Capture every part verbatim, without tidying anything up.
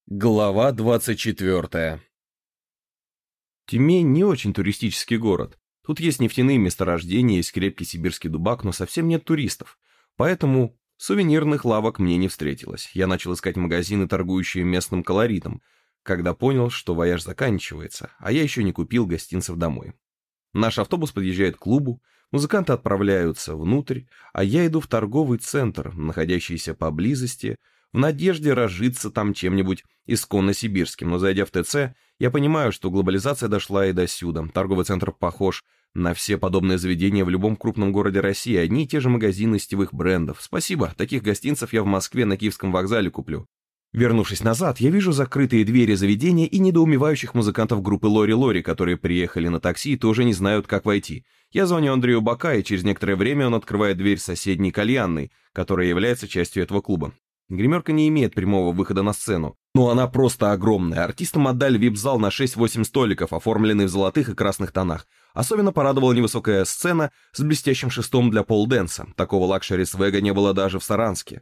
Глава двадцать четвертая. Тюмень не очень туристический город. Тут есть нефтяные месторождения, есть крепкий сибирский дубак, но совсем нет туристов. Поэтому сувенирных лавок мне не встретилось. Я начал искать магазины, торгующие местным колоритом, когда понял, что вояж заканчивается, а я еще не купил гостинцев домой. Наш автобус подъезжает к клубу, музыканты отправляются внутрь, а я иду в торговый центр, находящийся поблизости, в надежде разжиться там чем-нибудь исконно сибирским, но зайдя в ТЦ, я понимаю, что глобализация дошла и до сюда. Торговый центр похож на все подобные заведения в любом крупном городе России, одни и те же магазины сетевых брендов. Спасибо, таких гостинцев я в Москве на Киевском вокзале куплю. Вернувшись назад, я вижу закрытые двери заведения и недоумевающих музыкантов группы Лори-Лори, которые приехали на такси и тоже не знают, как войти. Я звоню Андрею Бака, и через некоторое время он открывает дверь соседней кальянной, которая является частью этого клуба. Гримерка не имеет прямого выхода на сцену, но она просто огромная. Артистам отдали вип-зал на шесть-восемь столиков, оформленный в золотых и красных тонах. Особенно порадовала невысокая сцена с блестящим шестом для пол-дэнса. Такого лакшери-свега не было даже в Саранске.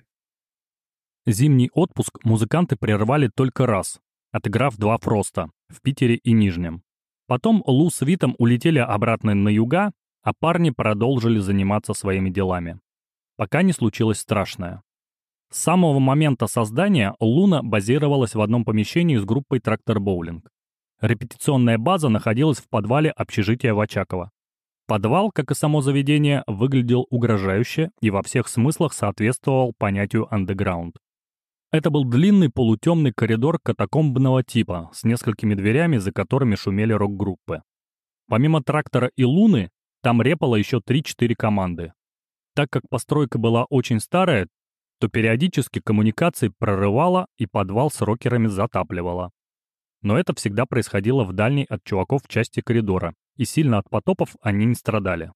Зимний отпуск музыканты прервали только раз, отыграв два фроста в Питере и Нижнем. Потом Лу с Витом улетели обратно на юга, а парни продолжили заниматься своими делами. Пока не случилось страшное. С самого момента создания Луна базировалась в одном помещении с группой «Трактор Боулинг». Репетиционная база находилась в подвале общежития в Очаково. Подвал, как и само заведение, выглядел угрожающе и во всех смыслах соответствовал понятию «андеграунд». Это был длинный полутемный коридор катакомбного типа с несколькими дверями, за которыми шумели рок-группы. Помимо «Трактора» и «Луны», там репало еще три-четыре команды. Так как постройка была очень старая, то периодически коммуникации прорывало и подвал с рокерами затапливало. Но это всегда происходило в дальней от чуваков части коридора, и сильно от потопов они не страдали.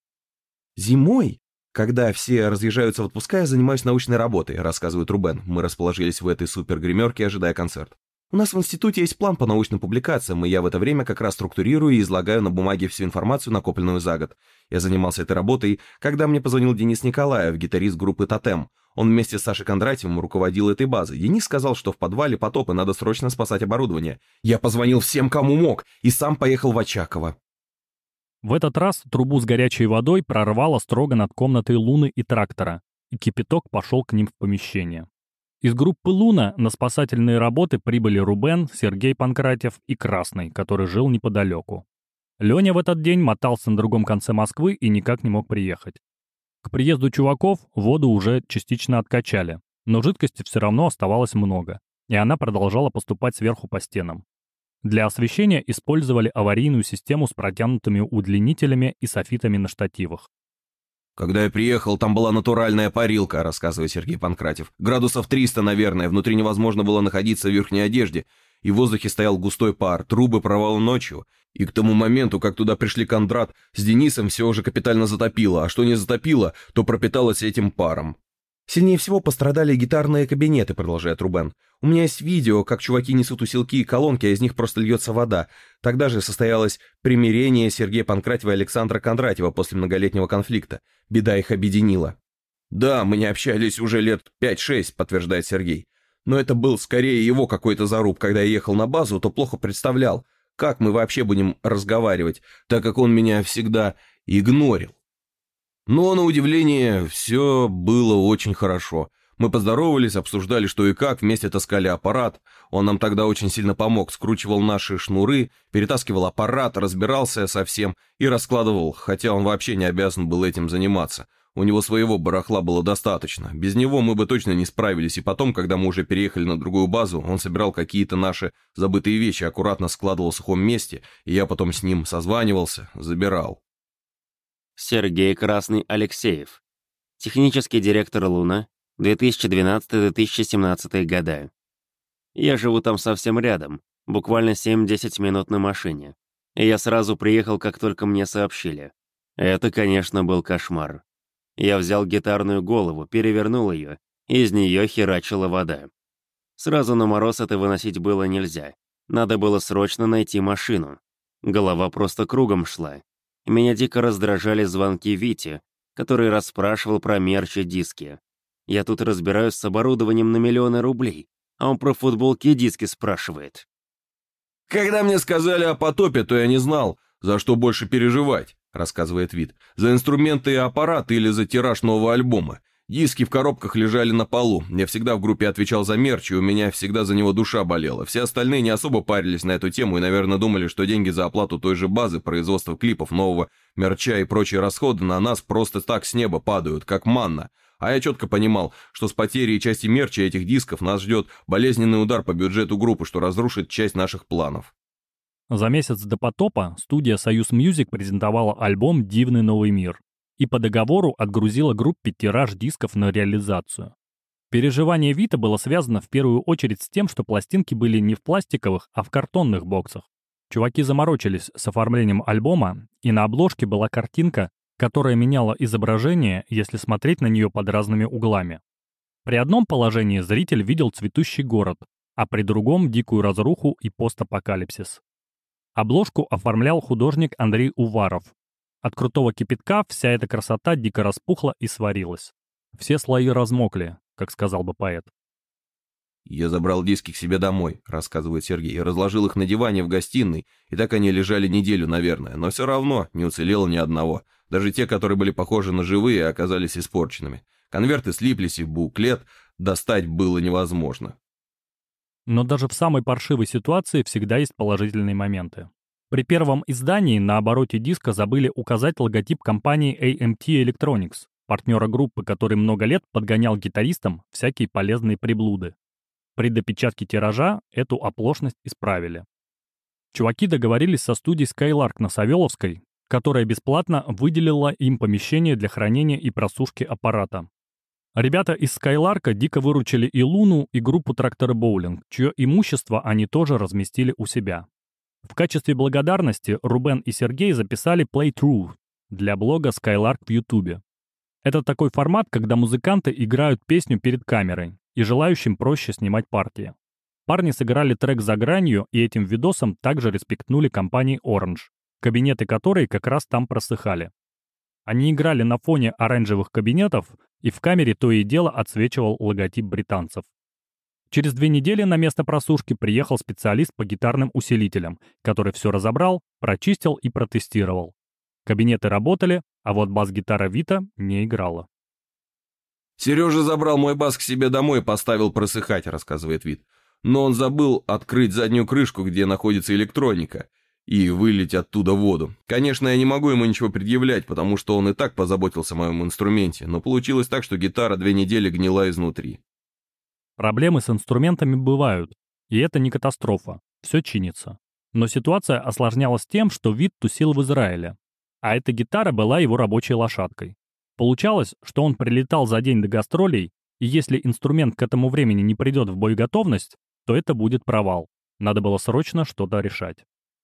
Зимой, когда все разъезжаются в отпуска, я занимаюсь научной работой, рассказывает Рубен. Мы расположились в этой супер-гримерке, ожидая концерт. У нас в институте есть план по научным публикациям, и я в это время как раз структурирую и излагаю на бумаге всю информацию, накопленную за год. Я занимался этой работой, когда мне позвонил Денис Николаев, гитарист группы «Тотем». Он вместе с Сашей Кондратьевым руководил этой базой. Денис сказал, что в подвале потоп и надо срочно спасать оборудование. Я позвонил всем, кому мог, и сам поехал в Очаково. В этот раз трубу с горячей водой прорвало строго над комнатой Луны и Трактора, и кипяток пошел к ним в помещение. Из группы «Луна» на спасательные работы прибыли Рубен, Сергей Панкратьев и Красный, который жил неподалеку. Леня в этот день мотался на другом конце Москвы и никак не мог приехать. К приезду чуваков воду уже частично откачали, но жидкости все равно оставалось много, и она продолжала поступать сверху по стенам. Для освещения использовали аварийную систему с протянутыми удлинителями и софитами на штативах. «Когда я приехал, там была натуральная парилка», — рассказывает Сергей Панкратьев. «Градусов триста, наверное, внутри невозможно было находиться в верхней одежде, и в воздухе стоял густой пар, трубы провал ночью. И к тому моменту, как туда пришли Кондрат с Денисом, все уже капитально затопило, а что не затопило, то пропиталось этим паром». «Сильнее всего пострадали гитарные кабинеты», — продолжает Рубен. «У меня есть видео, как чуваки несут усилки и колонки, а из них просто льется вода. Тогда же состоялось примирение Сергея Панкратьева и Александра Кондратьева после многолетнего конфликта. Беда их объединила». «Да, мы не общались уже лет пять-шесть», — подтверждает Сергей. «Но это был скорее его какой-то заруб. Когда я ехал на базу, то плохо представлял, как мы вообще будем разговаривать, так как он меня всегда игнорил. Но, на удивление, все было очень хорошо. Мы поздоровались, обсуждали, что и как, вместе таскали аппарат. Он нам тогда очень сильно помог, скручивал наши шнуры, перетаскивал аппарат, разбирался со всем и раскладывал, хотя он вообще не обязан был этим заниматься. У него своего барахла было достаточно. Без него мы бы точно не справились, и потом, когда мы уже переехали на другую базу, он собирал какие-то наши забытые вещи, аккуратно складывал в сухом месте, и я потом с ним созванивался, забирал». Сергей Красный Алексеев. Технический директор «Луна», две тысячи двенадцатый — две тысячи семнадцатый года. Я живу там совсем рядом, буквально семь-десять минут на машине. И я сразу приехал, как только мне сообщили. Это, конечно, был кошмар. Я взял гитарную голову, перевернул ее, и из нее херачила вода. Сразу на мороз это выносить было нельзя. Надо было срочно найти машину. Голова просто кругом шла. Меня дико раздражали звонки Вити, который расспрашивал про мерч и диски. Я тут разбираюсь с оборудованием на миллионы рублей, а он про футболки и диски спрашивает. «Когда мне сказали о потопе, то я не знал, за что больше переживать», — рассказывает Вит. «За инструменты и аппараты или за тираж нового альбома. Диски в коробках лежали на полу. Я всегда в группе отвечал за мерч, и у меня всегда за него душа болела. Все остальные не особо парились на эту тему и, наверное, думали, что деньги за оплату той же базы, производства клипов, нового мерча и прочие расходы на нас просто так с неба падают, как манна. А я четко понимал, что с потерей части мерча этих дисков нас ждет болезненный удар по бюджету группы, что разрушит часть наших планов». За месяц до потопа студия «Союз Мьюзик» презентовала альбом «Дивный новый мир» и по договору отгрузила группе тираж дисков на реализацию. Переживание Вита было связано в первую очередь с тем, что пластинки были не в пластиковых, а в картонных боксах. Чуваки заморочились с оформлением альбома, и на обложке была картинка, которая меняла изображение, если смотреть на нее под разными углами. При одном положении зритель видел цветущий город, а при другом — дикую разруху и постапокалипсис. Обложку оформлял художник Андрей Уваров. От крутого кипятка вся эта красота дико распухла и сварилась. Все слои размокли, как сказал бы поэт. «Я забрал диски к себе домой», — рассказывает Сергей, и разложил их на диване в гостиной, и так они лежали неделю, наверное, но все равно не уцелело ни одного. Даже те, которые были похожи на живые, оказались испорченными. Конверты слиплись, и буклет достать было невозможно. Но даже в самой паршивой ситуации всегда есть положительные моменты. При первом издании на обороте диска забыли указать логотип компании эй эм ти Electronics, партнера группы, который много лет подгонял гитаристам всякие полезные приблуды. При допечатке тиража эту оплошность исправили. Чуваки договорились со студией Skylark на Савеловской, которая бесплатно выделила им помещение для хранения и просушки аппарата. Ребята из Skylark дико выручили и Луну, и группу Трактора Боулинг, чье имущество они тоже разместили у себя. В качестве благодарности Рубен и Сергей записали Playthrough для блога Skylark в Ютубе. Это такой формат, когда музыканты играют песню перед камерой, и желающим проще снимать партии. Парни сыграли трек «За гранью», и этим видосом также респектнули компании Orange, кабинеты которой как раз там просыхали. Они играли на фоне оранжевых кабинетов, и в камере то и дело отсвечивал логотип британцев. Через две недели на место просушки приехал специалист по гитарным усилителям, который все разобрал, прочистил и протестировал. Кабинеты работали, а вот бас-гитара Вита не играла. «Сережа забрал мой бас к себе домой и поставил просыхать», — рассказывает Вит. «Но он забыл открыть заднюю крышку, где находится электроника, и вылить оттуда воду. Конечно, я не могу ему ничего предъявлять, потому что он и так позаботился о моем инструменте, но получилось так, что гитара две недели гнила изнутри». Проблемы с инструментами бывают, и это не катастрофа, все чинится. Но ситуация осложнялась тем, что Вит тусил в Израиле, а эта гитара была его рабочей лошадкой. Получалось, что он прилетал за день до гастролей, и если инструмент к этому времени не придет в боеготовность, то это будет провал. Надо было срочно что-то решать.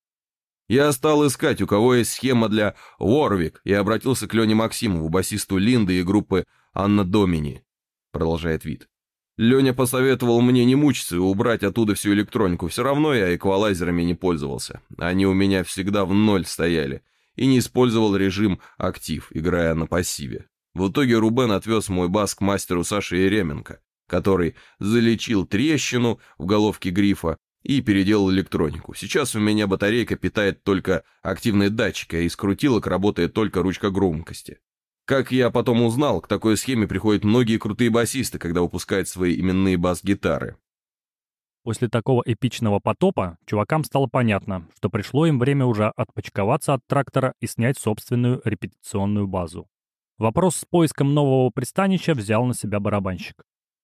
Я стал искать, у кого есть схема для Warwick, и обратился к Лене Максимову, басисту Линды и группы Анна Домини, продолжает Вит. Леня посоветовал мне не мучиться и убрать оттуда всю электронику. Все равно я эквалайзерами не пользовался. Они у меня всегда в ноль стояли. И не использовал режим актив, играя на пассиве. В итоге Рубен отвез мой бас к мастеру Саше Еременко, который залечил трещину в головке грифа и переделал электронику. Сейчас у меня батарейка питает только активные датчики, а из крутилок работает только ручка громкости. Как я потом узнал, к такой схеме приходят многие крутые басисты, когда выпускают свои именные бас-гитары. После такого эпичного потопа чувакам стало понятно, что пришло им время уже отпочковаться от трактора и снять собственную репетиционную базу. Вопрос с поиском нового пристанища взял на себя барабанщик.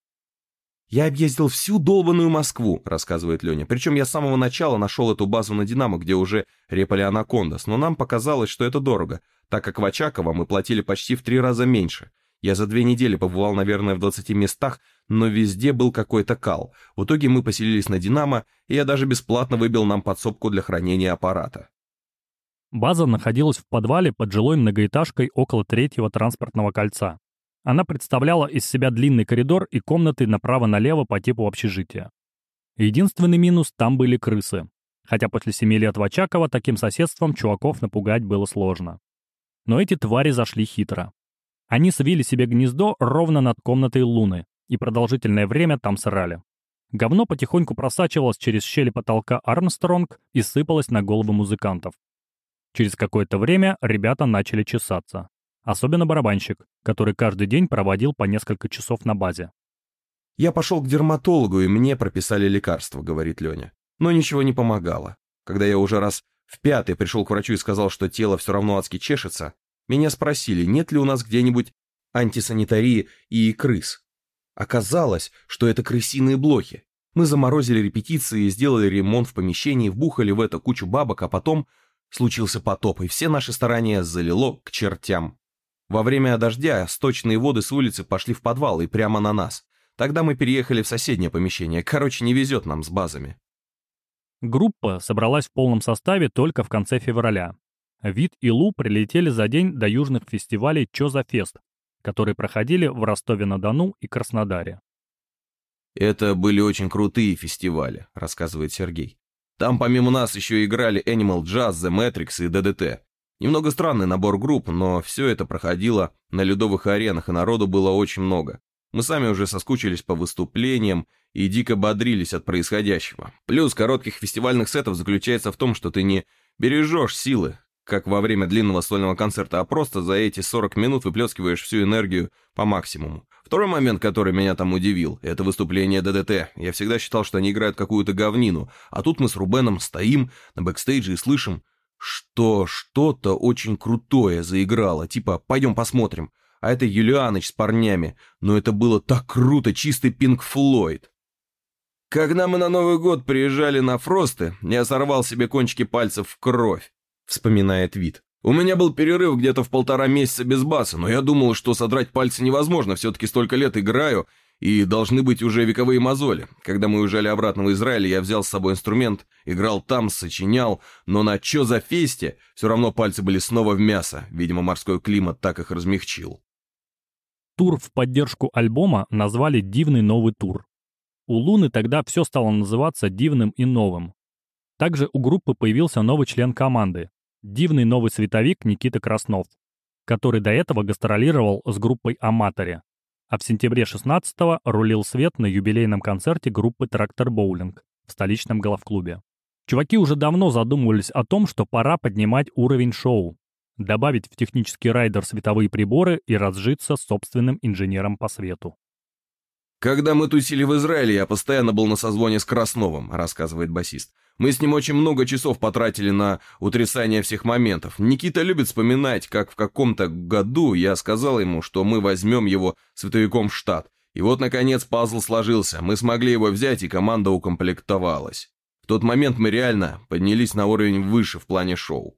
«Я объездил всю долбанную Москву», — рассказывает Леня. «Причем я с самого начала нашел эту базу на «Динамо», где уже репали «Анакондас», но нам показалось, что это дорого, так как в Очаково мы платили почти в три раза меньше. Я за две недели побывал, наверное, в двадцати местах, но везде был какой-то кал. В итоге мы поселились на «Динамо», и я даже бесплатно выбил нам подсобку для хранения аппарата». База находилась в подвале под жилой многоэтажкой около третьего транспортного кольца. Она представляла из себя длинный коридор и комнаты направо-налево по типу общежития. Единственный минус — там были крысы. Хотя после семи лет в Очаково таким соседством чуваков напугать было сложно. Но эти твари зашли хитро. Они свили себе гнездо ровно над комнатой Луны и продолжительное время там срали. Говно потихоньку просачивалось через щели потолка Армстронг и сыпалось на головы музыкантов. Через какое-то время ребята начали чесаться. Особенно барабанщик, который каждый день проводил по несколько часов на базе. «Я пошел к дерматологу, и мне прописали лекарства», — говорит Леня. Но ничего не помогало. Когда я уже раз в пятый пришел к врачу и сказал, что тело все равно адски чешется, меня спросили, нет ли у нас где-нибудь антисанитарии и крыс. Оказалось, что это крысиные блохи. Мы заморозили репетиции, сделали ремонт в помещении, вбухали в это кучу бабок, а потом случился потоп, и все наши старания залило к чертям. Во время дождя сточные воды с улицы пошли в подвал и прямо на нас. Тогда мы переехали в соседнее помещение. Короче, не везет нам с базами. Группа собралась в полном составе только в конце февраля. Вит и Лу прилетели за день до южных фестивалей «Чё за фест», которые проходили в Ростове-на-Дону и Краснодаре. «Это были очень крутые фестивали», — рассказывает Сергей. «Там помимо нас еще играли Animal Jazz, The Matrix и ди ди ти. Немного странный набор групп, но все это проходило на ледовых аренах, и народу было очень много. Мы сами уже соскучились по выступлениям и дико бодрились от происходящего. Плюс коротких фестивальных сетов заключается в том, что ты не бережешь силы, как во время длинного сольного концерта, а просто за эти сорок минут выплескиваешь всю энергию по максимуму. Второй момент, который меня там удивил, это выступление ди ди ти. Я всегда считал, что они играют какую-то говнину, а тут мы с Рубеном стоим на бэкстейдже и слышим, что что-то очень крутое заиграло, типа «пойдем посмотрим». А это Юлианыч с парнями, но это было так круто, чистый Пинк Флойд. Когда мы на Новый год приезжали на Фросты, я сорвал себе кончики пальцев в кровь, вспоминает Вит. У меня был перерыв где-то в полтора месяца без баса, но я думал, что содрать пальцы невозможно, все-таки столько лет играю, и должны быть уже вековые мозоли. Когда мы уезжали обратно в Израиль, я взял с собой инструмент, играл там, сочинял, но на «Чё за фесте» все равно пальцы были снова в мясо, видимо, морской климат так их размягчил. Тур в поддержку альбома назвали «Дивный новый тур». У Луны тогда все стало называться «Дивным и новым». Также у группы появился новый член команды – дивный новый световик Никита Краснов, который до этого гастролировал с группой «Аматори», а в сентябре шестнадцатого рулил свет на юбилейном концерте группы «Трактор Боулинг» в столичном голф-клубе. Чуваки уже давно задумывались о том, что пора поднимать уровень шоу, добавить в технический райдер световые приборы и разжиться собственным инженером по свету. «Когда мы тусили в Израиле, я постоянно был на созвоне с Красновым», — рассказывает басист. «Мы с ним очень много часов потратили на утрясание всех моментов. Никита любит вспоминать, как в каком-то году я сказал ему, что мы возьмем его световиком в штат. И вот, наконец, пазл сложился. Мы смогли его взять, и команда укомплектовалась. В тот момент мы реально поднялись на уровень выше в плане шоу».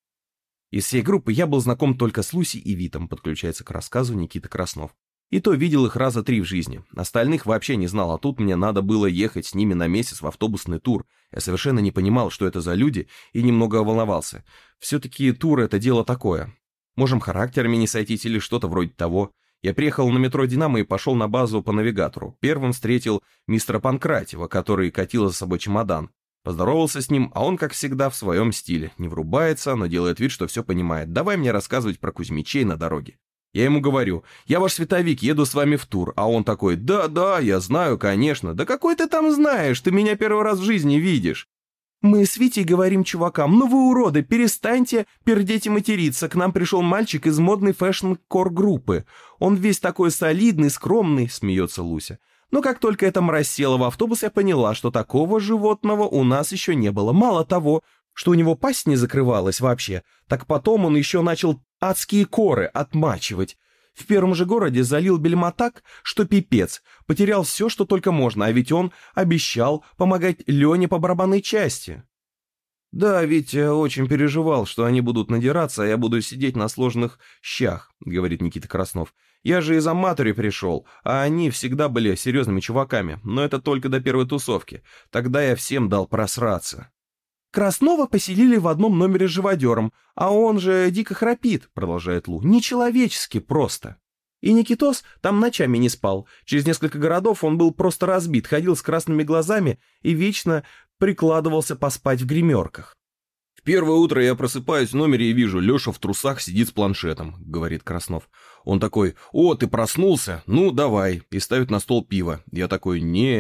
Из всей группы я был знаком только с Лусей и Витом, подключается к рассказу Никита Краснов. И то видел их раза три в жизни. Остальных вообще не знал, а тут мне надо было ехать с ними на месяц в автобусный тур. Я совершенно не понимал, что это за люди, и немного волновался. Все-таки тур — это дело такое. Можем характерами не сойтись или что-то вроде того. Я приехал на метро «Динамо» и пошел на базу по навигатору. Первым встретил мистера Панкратьева, который катил за собой чемодан. Поздоровался с ним, а он, как всегда, в своем стиле. Не врубается, но делает вид, что все понимает. Давай мне рассказывать про Кузьмичей на дороге. Я ему говорю, я ваш световик, еду с вами в тур. А он такой, да-да, я знаю, конечно. Да какой ты там знаешь, ты меня первый раз в жизни видишь. Мы с Витей говорим чувакам, ну вы уроды, перестаньте пердеть и материться. К нам пришел мальчик из модной фэшн-кор-группы. Он весь такой солидный, скромный, смеется Луся. Но как только эта мразь села в автобус, я поняла, что такого животного у нас еще не было. Мало того, что у него пасть не закрывалась вообще, так потом он еще начал адские коры отмачивать. В первом же городе залил бельма так, что пипец, потерял все, что только можно, а ведь он обещал помогать Лене по барабанной части. «Да, Витя очень переживал, что они будут надираться, а я буду сидеть на сложных щах», — говорит Никита Краснов. «Я же из Аматори пришел, а они всегда были серьезными чуваками, но это только до первой тусовки. Тогда я всем дал просраться». «Краснова поселили в одном номере с живодером, а он же дико храпит», — продолжает Лу. «Нечеловечески просто». И Никитос там ночами не спал. Через несколько городов он был просто разбит, ходил с красными глазами и вечно прикладывался поспать в гримерках. «В первое утро я просыпаюсь в номере и вижу, Леша в трусах сидит с планшетом», — говорит Краснов. Он такой, «О, ты проснулся? Ну, давай», и ставит на стол пиво. Я такой, «Не,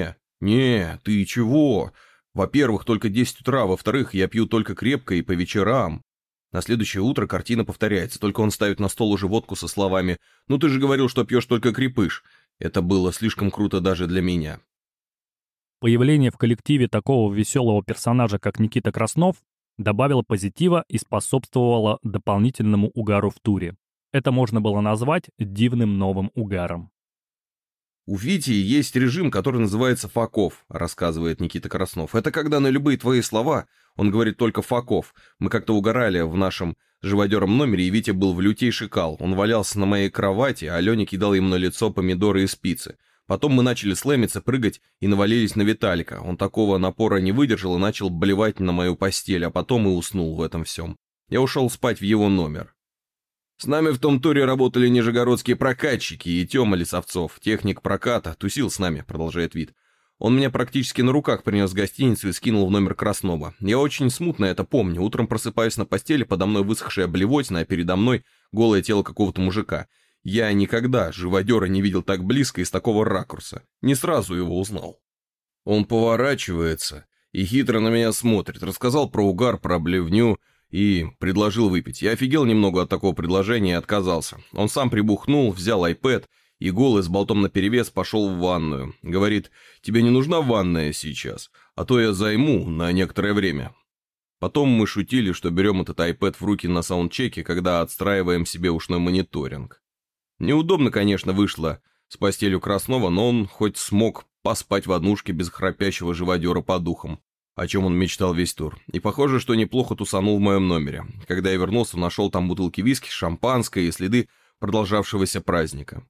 «Не, ты чего? Во-первых, только десять утра, во-вторых, я пью только крепко и по вечерам». На следующее утро картина повторяется, только он ставит на стол уже водку со словами «Ну ты же говорил, что пьешь только крепыш». Это было слишком круто даже для меня. Появление в коллективе такого веселого персонажа, как Никита Краснов, добавило позитива и способствовало дополнительному угару в туре. Это можно было назвать дивным новым угаром. «У Вити есть режим, который называется факов», — рассказывает Никита Краснов. «Это когда на любые твои слова он говорит только факов. Мы как-то угорали в нашем живодером номере, и Витя был в лютейший кал. Он валялся на моей кровати, а Леня кидал ему на лицо помидоры и спицы. Потом мы начали слэмиться, прыгать и навалились на Виталика. Он такого напора не выдержал и начал блевать на мою постель, а потом и уснул в этом всем. Я ушел спать в его номер. С нами в том туре работали нижегородские прокатчики и Тёма Лисовцов, техник проката, тусил с нами», — продолжает Вит. «Он меня практически на руках принес в гостиницу и скинул в номер Краснова. Я очень смутно это помню. Утром просыпаюсь на постели, подо мной высохшая блевотина, а передо мной голое тело какого-то мужика. Я никогда живодера не видел так близко и с такого ракурса. Не сразу его узнал. Он поворачивается и хитро на меня смотрит. Рассказал про угар, про блевню и предложил выпить. Я офигел немного от такого предложения и отказался. Он сам прибухнул, взял iPad и голый с болтом наперевес пошел в ванную. Говорит, тебе не нужна ванная сейчас, а то я займу на некоторое время». Потом мы шутили, что берем этот iPad в руки на саундчеке, когда отстраиваем себе ушной мониторинг. Неудобно, конечно, вышло с постелью Краснова, но он хоть смог поспать в однушке без храпящего живодера по духам, о чем он мечтал весь тур. И похоже, что неплохо тусанул в моем номере. Когда я вернулся, нашел там бутылки виски, шампанское и следы продолжавшегося праздника.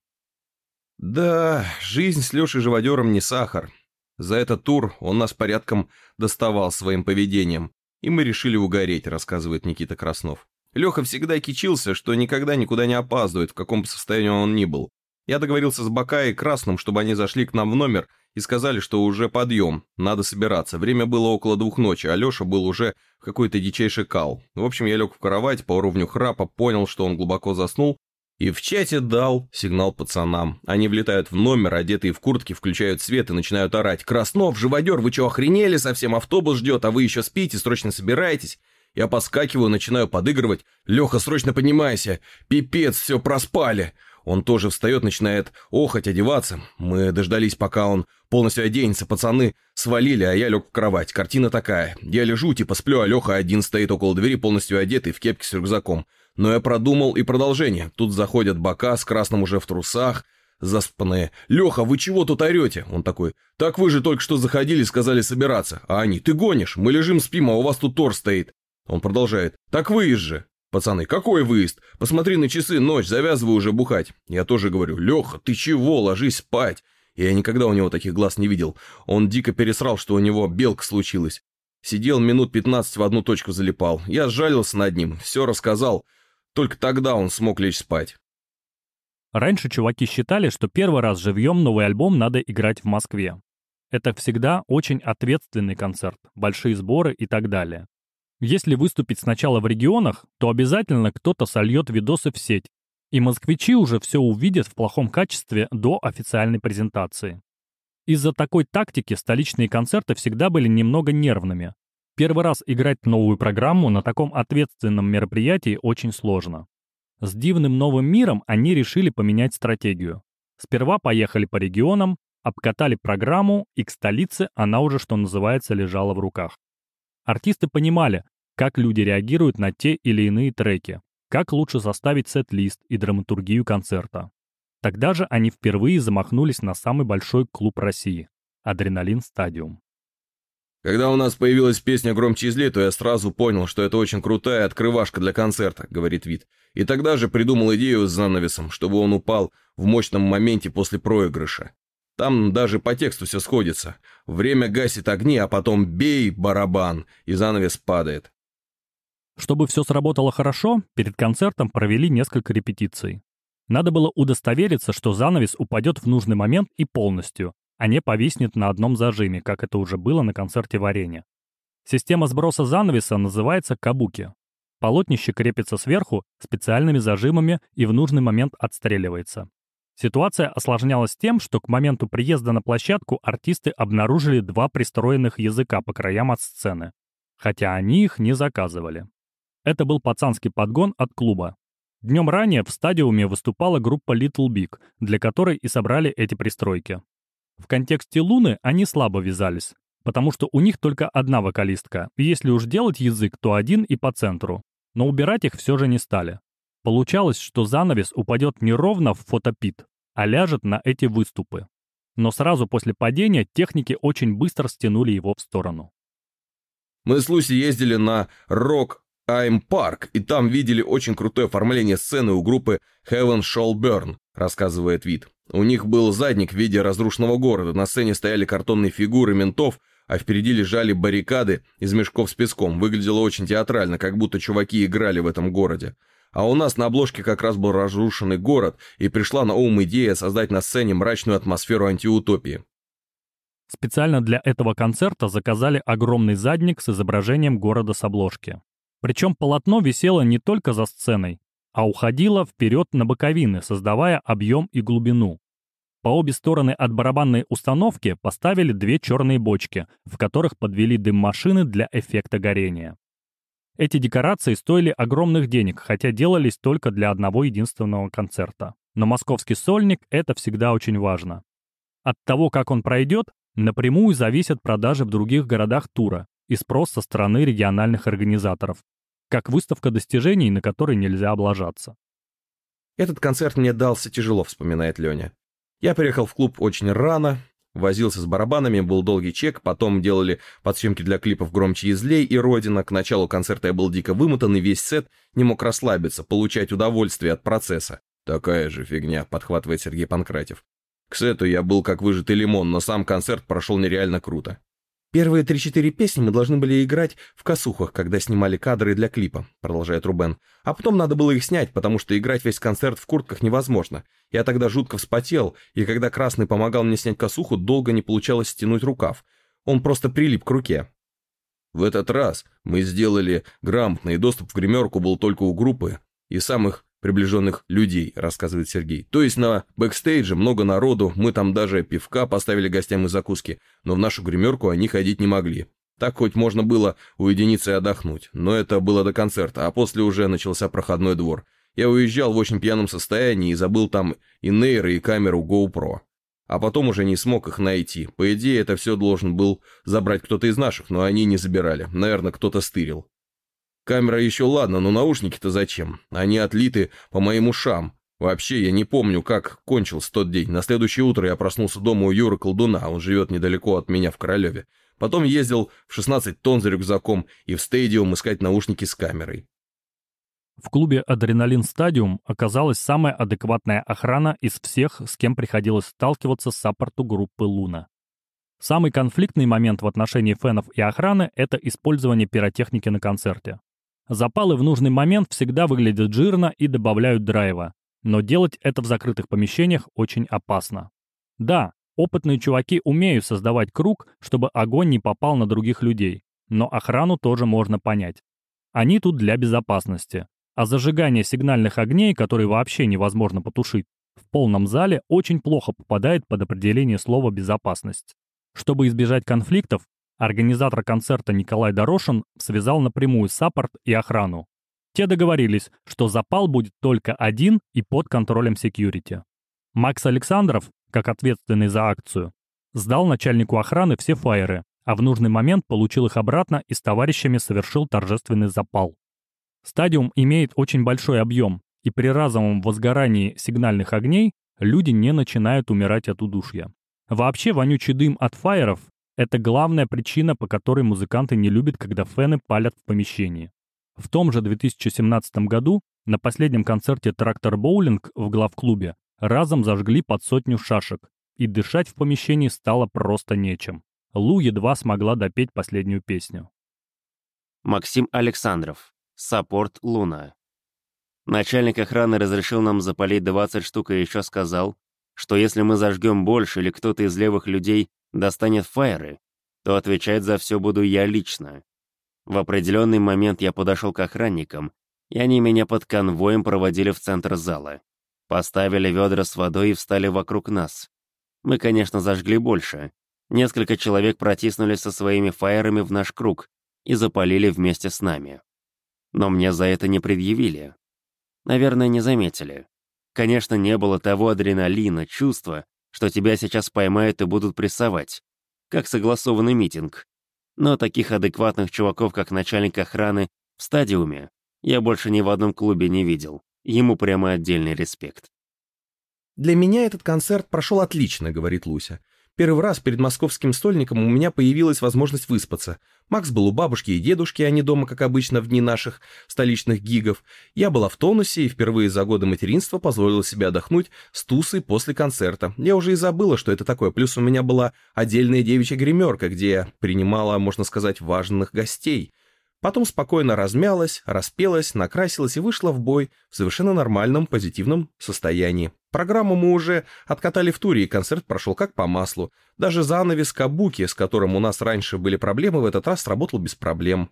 Да, жизнь с Лешей живодером не сахар. За этот тур он нас порядком доставал своим поведением, и мы решили угореть, рассказывает Никита Краснов. Леха всегда кичился, что никогда никуда не опаздывает, в каком бы состоянии он ни был. Я договорился с Бока и Красным, чтобы они зашли к нам в номер и сказали, что уже подъем, надо собираться. Время было около двух ночи, а Леша был уже в какой-то дичайший кал. В общем, я лег в кровать, по уровню храпа понял, что он глубоко заснул, и в чате дал сигнал пацанам. Они влетают в номер, одетые в куртки, включают свет и начинают орать. «Краснов, живодер, вы что, охренели? Совсем автобус ждет, а вы еще спите, срочно собираетесь?» Я поскакиваю, начинаю подыгрывать. «Леха, срочно поднимайся! Пипец, все проспали!» Он тоже встает, начинает охать, одеваться. Мы дождались, пока он полностью оденется. Пацаны свалили, а я лег в кровать. Картина такая. Я лежу, типа сплю, а Леха один стоит около двери, полностью одетый, в кепке с рюкзаком. Но я продумал и продолжение. Тут заходят Бока с Красным уже в трусах, заспанные. «Леха, вы чего тут орете?» Он такой: «Так вы же только что заходили, сказали собираться». А они: «Ты гонишь? Мы лежим, спим, а у вас тут тор стоит». Он продолжает: «Так выезд же». Пацаны: «Какой выезд? Посмотри на часы, ночь, завязывай уже бухать». Я тоже говорю: «Леха, ты чего? Ложись спать». Я никогда у него таких глаз не видел. Он дико пересрал, что у него белка случилась. Сидел минут пятнадцать в одну точку залипал. Я сжалился над ним, все рассказал. Только тогда он смог лечь спать. Раньше чуваки считали, что первый раз живьем новый альбом надо играть в Москве. Это всегда очень ответственный концерт, большие сборы и так далее. Если выступить сначала в регионах, то обязательно кто-то сольет видосы в сеть, и москвичи уже все увидят в плохом качестве до официальной презентации. Из-за такой тактики столичные концерты всегда были немного нервными. Первый раз играть новую программу на таком ответственном мероприятии очень сложно. С дивным новым миром они решили поменять стратегию. Сперва поехали по регионам, обкатали программу, и к столице она уже, что называется, лежала в руках. Артисты понимали, как люди реагируют на те или иные треки, как лучше составить сет-лист и драматургию концерта. Тогда же они впервые замахнулись на самый большой клуб России – «Адреналин Стадиум». «Когда у нас появилась песня «Громче и злей», то я сразу понял, что это очень крутая открывашка для концерта», — говорит Вит. И тогда же придумал идею с занавесом, чтобы он упал в мощном моменте после проигрыша. Там даже по тексту все сходится. Время гасит огни, а потом бей барабан, и занавес падает. Чтобы все сработало хорошо, перед концертом провели несколько репетиций. Надо было удостовериться, что занавес упадет в нужный момент и полностью, а не повиснет на одном зажиме, как это уже было на концерте в Арене. Система сброса занавеса называется кабуки. Полотнище крепится сверху специальными зажимами и в нужный момент отстреливается. Ситуация осложнялась тем, что к моменту приезда на площадку артисты обнаружили два пристроенных языка по краям от сцены, хотя они их не заказывали. Это был пацанский подгон от клуба. Днем ранее в стадиуме выступала группа Little Big, для которой и собрали эти пристройки. В контексте Луны они слабо вязались, потому что у них только одна вокалистка, и если уж делать язык, то один и по центру. Но убирать их все же не стали. Получалось, что занавес упадет не ровно в фотопит, а ляжет на эти выступы. Но сразу после падения техники очень быстро стянули его в сторону. Мы с Луси ездили на Rock I'm Park, и там видели очень крутое оформление сцены у группы Heaven Shall Burn, рассказывает Вит. У них был задник в виде разрушенного города, на сцене стояли картонные фигуры ментов, а впереди лежали баррикады из мешков с песком. Выглядело очень театрально, как будто чуваки играли в этом городе. А у нас на обложке как раз был разрушенный город, и пришла на ум идея создать на сцене мрачную атмосферу антиутопии. Специально для этого концерта заказали огромный задник с изображением города с обложки. Причем полотно висело не только за сценой, а уходило вперед на боковины, создавая объем и глубину. По обе стороны от барабанной установки поставили две черные бочки, в которых подвели дым-машины для эффекта горения. Эти декорации стоили огромных денег, хотя делались только для одного единственного концерта. Но московский сольник — это всегда очень важно. От того, как он пройдет, напрямую зависят продажи в других городах тура и спрос со стороны региональных организаторов, как выставка достижений, на которой нельзя облажаться. Этот концерт мне дался тяжело, вспоминает Леня. Я приехал в клуб очень рано, возился с барабанами, был долгий чек, потом делали подсъемки для клипов «Громче излей» и «Родина». К началу концерта я был дико вымотан, и весь сет не мог расслабиться, получать удовольствие от процесса. «Такая же фигня», — подхватывает Сергей Панкратев. К сету я был как выжатый лимон, но сам концерт прошел нереально круто. «Первые три-четыре песни мы должны были играть в косухах, когда снимали кадры для клипа», — продолжает Рубен. «А потом надо было их снять, потому что играть весь концерт в куртках невозможно. Я тогда жутко вспотел, и когда Красный помогал мне снять косуху, долго не получалось стянуть рукав. Он просто прилип к руке». В этот раз мы сделали грамотно, и доступ в гримерку был только у группы и самых приближенных людей, рассказывает Сергей. То есть на бэкстейдже много народу, мы там даже пивка поставили гостям и закуски, но в нашу гримерку они ходить не могли. Так хоть можно было уединиться и отдохнуть, но это было до концерта, а после уже начался проходной двор. Я уезжал в очень пьяном состоянии и забыл там и нейры, и камеру GoPro. А потом уже не смог их найти. По идее, это все должен был забрать кто-то из наших, но они не забирали. Наверное, кто-то стырил. Камера еще ладно, но наушники-то зачем? Они отлиты по моим ушам. Вообще, я не помню, как кончился тот день. На следующее утро я проснулся дома у Юры Колдуна, он живет недалеко от меня в Королеве. Потом ездил в шестнадцать тонн за рюкзаком и в стадиум искать наушники с камерой. В клубе «Адреналин Стадиум» оказалась самая адекватная охрана из всех, с кем приходилось сталкиваться с саппорту группы «Луна». Самый конфликтный момент в отношении фенов и охраны – это использование пиротехники на концерте. Запалы в нужный момент всегда выглядят жирно и добавляют драйва, но делать это в закрытых помещениях очень опасно. Да, опытные чуваки умеют создавать круг, чтобы огонь не попал на других людей, но охрану тоже можно понять. Они тут для безопасности, а зажигание сигнальных огней, которые вообще невозможно потушить, в полном зале очень плохо попадает под определение слова «безопасность». Чтобы избежать конфликтов, организатор концерта Николай Дорошин связал напрямую саппорт и охрану. Те договорились, что запал будет только один и под контролем секьюрити. Макс Александров, как ответственный за акцию, сдал начальнику охраны все фаеры, а в нужный момент получил их обратно и с товарищами совершил торжественный запал. Стадиум имеет очень большой объем, и при разовом возгорании сигнальных огней люди не начинают умирать от удушья. Вообще, вонючий дым от фаеров – это главная причина, по которой музыканты не любят, когда фены палят в помещении. В том же две тысячи семнадцатом году на последнем концерте «Трактор Боулинг» в главклубе разом зажгли под сотню шашек, и дышать в помещении стало просто нечем. Лу едва смогла допеть последнюю песню. Максим Александров. Саппорт «Луна». Начальник охраны разрешил нам запалить двадцать штук и еще сказал, что если мы зажгем больше или кто-то из левых людей достанет фаеры, то отвечать за все буду я лично. В определенный момент я подошел к охранникам, и они меня под конвоем проводили в центр зала. Поставили ведра с водой и встали вокруг нас. Мы, конечно, зажгли больше. Несколько человек протиснулись со своими фаерами в наш круг и запалили вместе с нами. Но мне за это не предъявили. Наверное, не заметили. Конечно, не было того адреналина, чувства, что тебя сейчас поймают и будут прессовать, как согласованный митинг. Но таких адекватных чуваков, как начальник охраны в стадиуме, я больше ни в одном клубе не видел. Ему прямо отдельный респект. «Для меня этот концерт прошел отлично», — говорит Луся. «Первый раз перед московским стольником у меня появилась возможность выспаться. Макс был у бабушки и дедушки, а не дома, как обычно, в дни наших столичных гигов. Я была в тонусе и впервые за годы материнства позволила себе отдохнуть с тусой после концерта. Я уже и забыла, что это такое. Плюс у меня была отдельная девичья гримерка, где я принимала, можно сказать, важных гостей. Потом спокойно размялась, распелась, накрасилась и вышла в бой в совершенно нормальном, позитивном состоянии. Программу мы уже откатали в туре, и концерт прошел как по маслу. Даже занавес кабуки, с которым у нас раньше были проблемы, в этот раз сработал без проблем.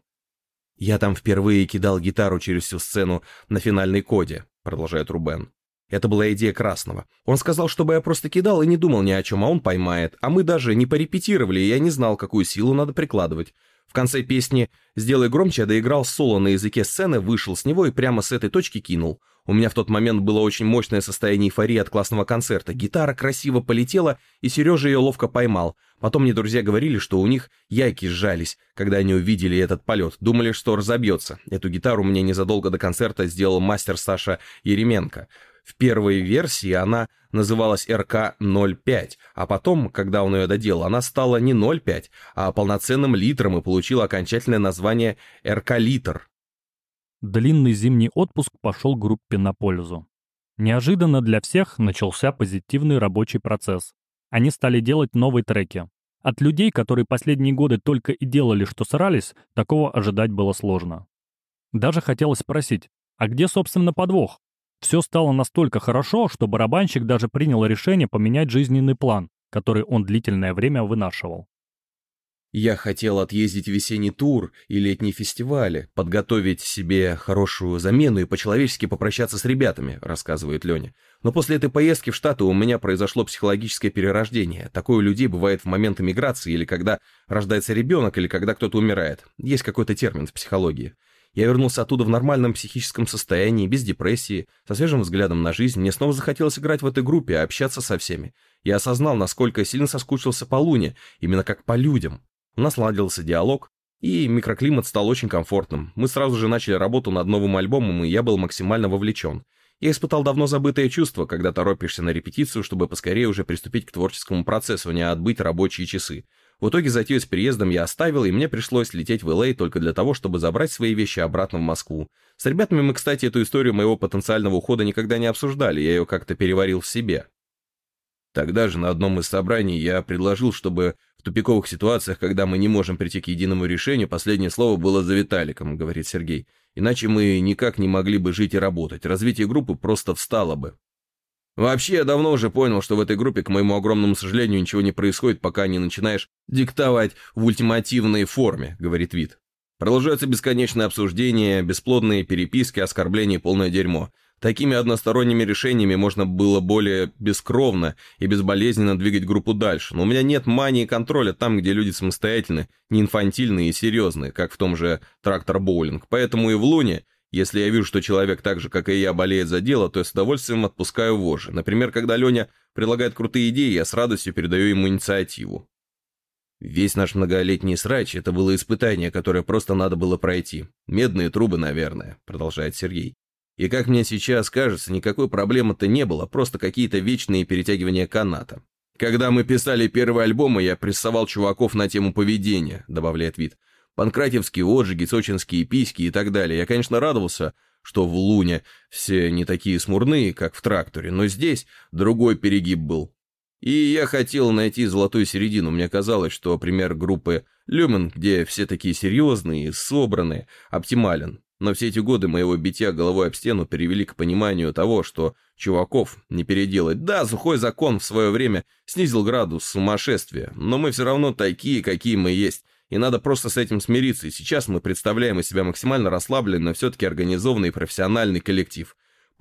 «Я там впервые кидал гитару через всю сцену на финальной коде», — продолжает Рубен. «Это была идея Красного. Он сказал, чтобы я просто кидал и не думал ни о чем, а он поймает. А мы даже не порепетировали, и я не знал, какую силу надо прикладывать. В конце песни «Сделай громче» я доиграл соло на языке сцены, вышел с него и прямо с этой точки кинул. У меня в тот момент было очень мощное состояние эйфории от классного концерта. Гитара красиво полетела, и Сережа ее ловко поймал. Потом мне друзья говорили, что у них яйки сжались, когда они увидели этот полет. Думали, что разобьется. Эту гитару мне незадолго до концерта сделал мастер Саша Еременко. В первой версии она называлась эр ка ноль пять, а потом, когда он ее доделал, она стала не ноль пять, а полноценным литром и получила окончательное название эр ка-литр. Длинный зимний отпуск пошел группе на пользу. Неожиданно для всех начался позитивный рабочий процесс. Они стали делать новые треки. От людей, которые последние годы только и делали, что срались, такого ожидать было сложно. Даже хотелось спросить, а где, собственно, подвох? Все стало настолько хорошо, что барабанщик даже принял решение поменять жизненный план, который он длительное время вынашивал. Я хотел отъездить в весенний тур и летние фестивали, подготовить себе хорошую замену и по-человечески попрощаться с ребятами, рассказывает Леня. Но после этой поездки в Штаты у меня произошло психологическое перерождение. Такое у людей бывает в момент эмиграции, или когда рождается ребенок, или когда кто-то умирает. Есть какой-то термин в психологии. Я вернулся оттуда в нормальном психическом состоянии, без депрессии, со свежим взглядом на жизнь. Мне снова захотелось играть в этой группе, общаться со всеми. Я осознал, насколько сильно соскучился по Луне, именно как по людям. У нас наладился диалог, и микроклимат стал очень комфортным. Мы сразу же начали работу над новым альбомом, и я был максимально вовлечен. Я испытал давно забытое чувство, когда торопишься на репетицию, чтобы поскорее уже приступить к творческому процессу, а не отбыть рабочие часы. В итоге затею с переездом я оставил, и мне пришлось лететь в эл эй только для того, чтобы забрать свои вещи обратно в Москву. С ребятами мы, кстати, эту историю моего потенциального ухода никогда не обсуждали, я ее как-то переварил в себе. Тогда же на одном из собраний я предложил, чтобы в тупиковых ситуациях, когда мы не можем прийти к единому решению, последнее слово было за Виталиком, говорит Сергей. Иначе мы никак не могли бы жить и работать, развитие группы просто встало бы. Вообще, я давно уже понял, что в этой группе, к моему огромному сожалению, ничего не происходит, пока не начинаешь диктовать в ультимативной форме, говорит Вит. Продолжаются бесконечные обсуждения, бесплодные переписки, оскорбления и полное дерьмо. Такими односторонними решениями можно было более бескровно и безболезненно двигать группу дальше. Но у меня нет мании контроля там, где люди самостоятельны, не инфантильные и серьезные, как в том же «Трактор Боулинг». Поэтому и в «Луне», если я вижу, что человек так же, как и я, болеет за дело, то я с удовольствием отпускаю вожжи. Например, когда Леня предлагает крутые идеи, я с радостью передаю ему инициативу. Весь наш многолетний срач — это было испытание, которое просто надо было пройти. Медные трубы, наверное, продолжает Сергей. И как мне сейчас кажется, никакой проблемы-то не было, просто какие-то вечные перетягивания каната. Когда мы писали первый альбом, я прессовал чуваков на тему поведения, добавляет Вит. Панкратевские отжиги, сочинские письки и так далее. Я, конечно, радовался, что в «Луне» все не такие смурные, как в «Тракторе», но здесь другой перегиб был. И я хотел найти золотую середину. Мне казалось, что пример группы «Люмен», где все такие серьезные, собранные, оптимален. Но все эти годы моего битья головой об стену привели к пониманию того, что чуваков не переделать. Да, сухой закон в свое время снизил градус сумасшествия, но мы все равно такие, какие мы есть. И надо просто с этим смириться. И сейчас мы представляем из себя максимально расслабленный, но все-таки организованный и профессиональный коллектив.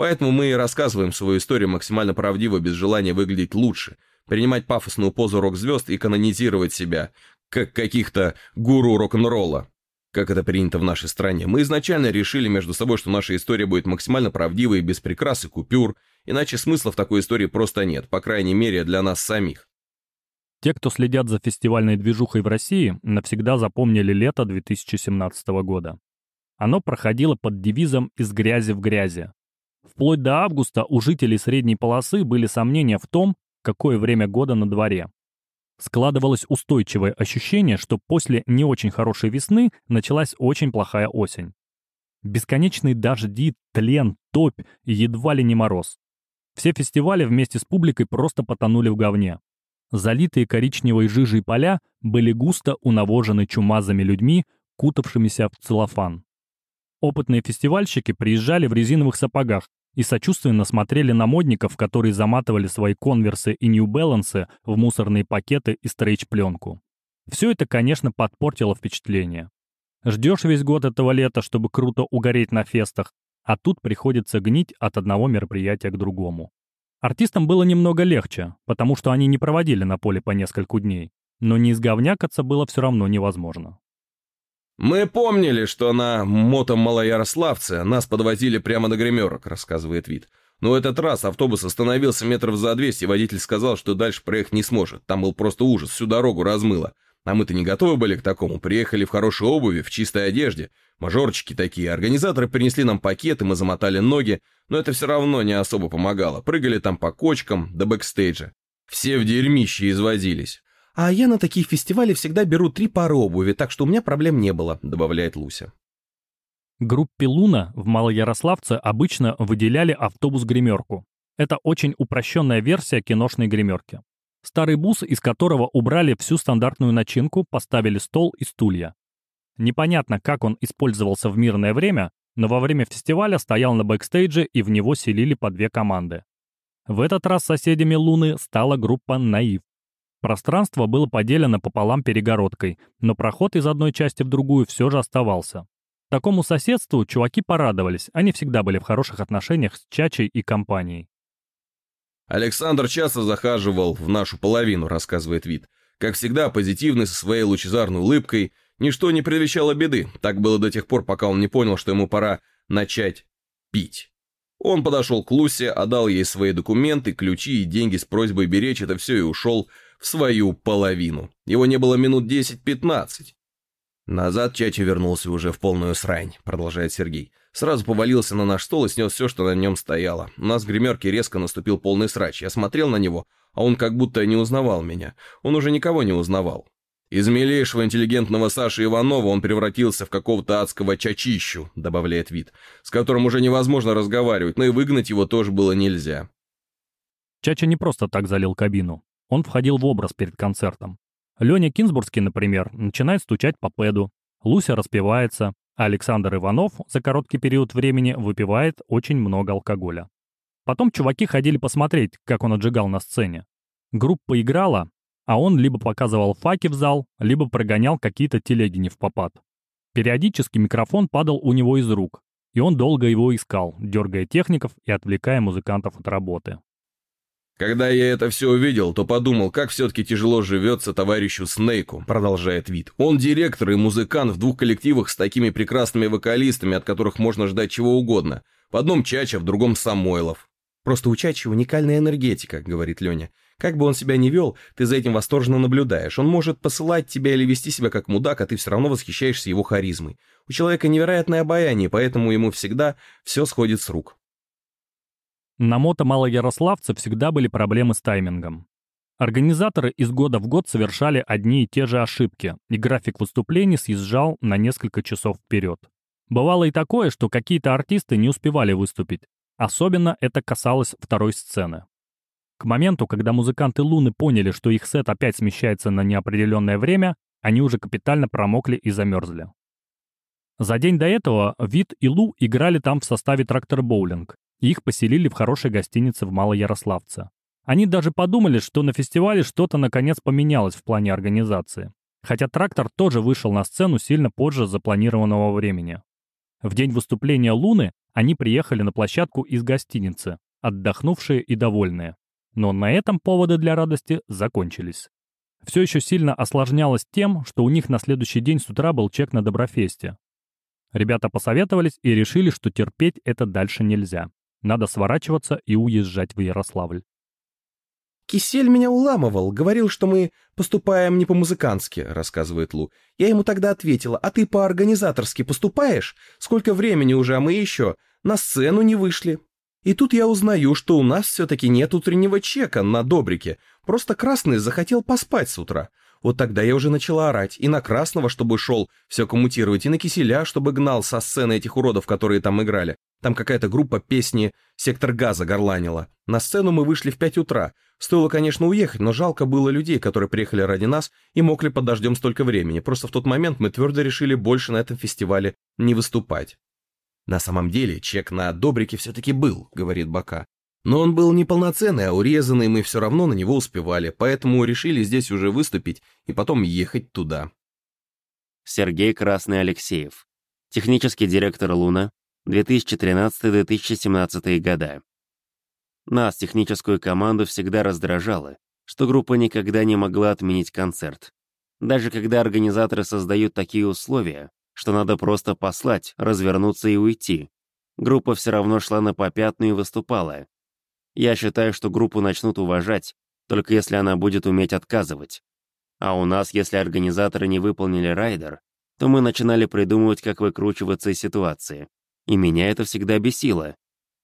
Поэтому мы и рассказываем свою историю максимально правдиво, без желания выглядеть лучше, принимать пафосную позу рок-звезд и канонизировать себя, как каких-то гуру рок-н-ролла, как это принято в нашей стране. Мы изначально решили между собой, что наша история будет максимально правдивой и без прикрас и купюр, иначе смысла в такой истории просто нет, по крайней мере для нас самих. Те, кто следят за фестивальной движухой в России, навсегда запомнили лето две тысячи семнадцатого года. Оно проходило под девизом «Из грязи в грязи». Вплоть до августа у жителей средней полосы были сомнения в том, какое время года на дворе. Складывалось устойчивое ощущение, что после не очень хорошей весны началась очень плохая осень. Бесконечные дожди, тлен, топь и едва ли не мороз. Все фестивали вместе с публикой просто потонули в говне. Залитые коричневой жижей поля были густо унавожены чумазыми людьми, кутавшимися в целлофан. Опытные фестивальщики приезжали в резиновых сапогах и сочувственно смотрели на модников, которые заматывали свои конверсы и нью-бэлансы в мусорные пакеты и стрейч-пленку. Все это, конечно, подпортило впечатление. Ждешь весь год этого лета, чтобы круто угореть на фестах, а тут приходится гнить от одного мероприятия к другому. Артистам было немного легче, потому что они не проводили на поле по нескольку дней, но не изговнякаться было все равно невозможно. «Мы помнили, что на мото-малоярославце нас подвозили прямо до гримерок», — рассказывает Вит. «Но в этот раз автобус остановился метров за двести, и водитель сказал, что дальше проехать не сможет. Там был просто ужас, всю дорогу размыло. А мы-то не готовы были к такому, приехали в хорошей обуви, в чистой одежде. Мажорчики такие. Организаторы принесли нам пакеты, мы замотали ноги, но это все равно не особо помогало. Прыгали там по кочкам до бэкстейджа. Все в дерьмище извозились». «А я на такие фестивали всегда беру три пары обуви, так что у меня проблем не было», — добавляет Луся. Группе «Луна» в Малоярославце обычно выделяли автобус-гримерку. Это очень упрощенная версия киношной гримерки. Старый бус, из которого убрали всю стандартную начинку, поставили стол и стулья. Непонятно, как он использовался в мирное время, но во время фестиваля стоял на бэкстейдже и в него селили по две команды. В этот раз соседями «Луны» стала группа «Наив». Пространство было поделено пополам перегородкой, но проход из одной части в другую все же оставался. Такому соседству чуваки порадовались, они всегда были в хороших отношениях с Чачей и компанией. «Александр часто захаживал в нашу половину», — рассказывает Вит. «Как всегда, позитивный, со своей лучезарной улыбкой. Ничто не предвещало беды. Так было до тех пор, пока он не понял, что ему пора начать пить. Он подошел к Лусе, отдал ей свои документы, ключи и деньги с просьбой беречь это все и ушел в свою половину. Его не было минут десять-пятнадцать. Назад Чача вернулся уже в полную срань», — продолжает Сергей. «Сразу повалился на наш стол и снес все, что на нем стояло. У нас в гримерке резко наступил полный срач. Я смотрел на него, а он как будто не узнавал меня. Он уже никого не узнавал. Из милейшего интеллигентного Саши Иванова он превратился в какого-то адского чачищу», — добавляет Вит, «с которым уже невозможно разговаривать, но и выгнать его тоже было нельзя». Чача не просто так залил кабину. Он входил в образ перед концертом. Леня Кинзбургский, например, начинает стучать по пэду, Луся распевается, а Александр Иванов за короткий период времени выпивает очень много алкоголя. Потом чуваки ходили посмотреть, как он отжигал на сцене. Группа играла, а он либо показывал факи в зал, либо прогонял какие-то телеги невпопад. Периодически микрофон падал у него из рук, и он долго его искал, дергая техников и отвлекая музыкантов от работы. «Когда я это все увидел, то подумал, как все-таки тяжело живется товарищу Снейку», — продолжает Вит. «Он директор и музыкант в двух коллективах с такими прекрасными вокалистами, от которых можно ждать чего угодно. В одном Чача, в другом Самойлов». «Просто у Чачи уникальная энергетика», — говорит Леня. «Как бы он себя ни вел, ты за этим восторженно наблюдаешь. Он может посылать тебя или вести себя как мудак, а ты все равно восхищаешься его харизмой. У человека невероятное обаяние, поэтому ему всегда все сходит с рук». На мото-малоярославце всегда были проблемы с таймингом. Организаторы из года в год совершали одни и те же ошибки, и график выступлений съезжал на несколько часов вперед. Бывало и такое, что какие-то артисты не успевали выступить. Особенно это касалось второй сцены. К моменту, когда музыканты «Луны» поняли, что их сет опять смещается на неопределенное время, они уже капитально промокли и замерзли. За день до этого Вит и Лу играли там в составе «Трактор Боулинг», и их поселили в хорошей гостинице в Малоярославце. Они даже подумали, что на фестивале что-то наконец поменялось в плане организации. Хотя «Трактор» тоже вышел на сцену сильно позже запланированного времени. В день выступления Луны они приехали на площадку из гостиницы, отдохнувшие и довольные. Но на этом поводы для радости закончились. Все еще сильно осложнялось тем, что у них на следующий день с утра был чек на Доброфесте. Ребята посоветовались и решили, что терпеть это дальше нельзя. Надо сворачиваться и уезжать в Ярославль. «Кисель меня уламывал, говорил, что мы поступаем не по-музыкански», — рассказывает Лу. «Я ему тогда ответила, а ты по-организаторски поступаешь? Сколько времени уже, а мы еще на сцену не вышли. И тут я узнаю, что у нас все-таки нет утреннего чека на Добрике. Просто Красный захотел поспать с утра. Вот тогда я уже начала орать. И на Красного, чтобы шел все коммутировать, и на Киселя, чтобы гнал со сцены этих уродов, которые там играли. Там какая-то группа песни «Сектор газа» горланила. На сцену мы вышли в пять утра. Стоило, конечно, уехать, но жалко было людей, которые приехали ради нас и мокли под дождем столько времени. Просто в тот момент мы твердо решили больше на этом фестивале не выступать. «На самом деле чек на Добрике все-таки был», — говорит Бока. «Но он был не полноценный, а урезанный, мы все равно на него успевали, поэтому решили здесь уже выступить и потом ехать туда». Сергей Красный Алексеев, технический директор «Луна», две тысячи тринадцатый — две тысячи семнадцатый года. Нас, техническую команду, всегда раздражало, что группа никогда не могла отменить концерт. Даже когда организаторы создают такие условия, что надо просто послать, развернуться и уйти, группа все равно шла на попятную и выступала. Я считаю, что группу начнут уважать, только если она будет уметь отказывать. А у нас, если организаторы не выполнили райдер, то мы начинали придумывать, как выкручиваться из ситуации. И меня это всегда бесило.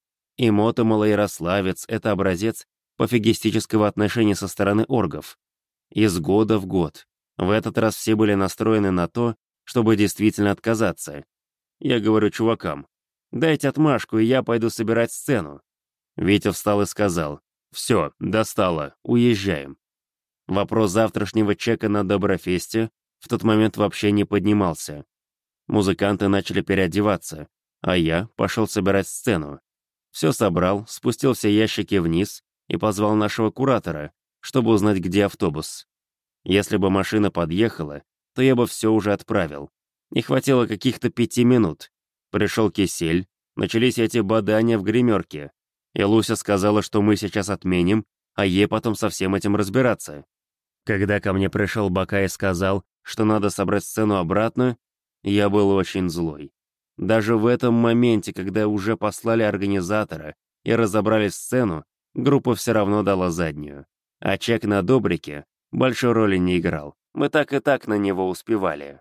И мото Малоярославец — это образец пофигистического отношения со стороны оргов. Из года в год. В этот раз все были настроены на то, чтобы действительно отказаться. Я говорю чувакам, дайте отмашку, и я пойду собирать сцену. Витя встал и сказал, все, достало, уезжаем. Вопрос завтрашнего чека на Доброфесте в тот момент вообще не поднимался. Музыканты начали переодеваться, а я пошел собирать сцену. Все собрал, спустил все ящики вниз и позвал нашего куратора, чтобы узнать, где автобус. Если бы машина подъехала, то я бы все уже отправил. Не хватило каких-то пяти минут. Пришел Кисель, начались эти бадания в гримерке. И Луся сказала, что мы сейчас отменим, а ей потом со всем этим разбираться. Когда ко мне пришел Бока и сказал, что надо собрать сцену обратно, я был очень злой. Даже в этом моменте, когда уже послали организатора и разобрали сцену, группа все равно дала заднюю. А чек на Добрике большой роли не играл. Мы так и так на него успевали.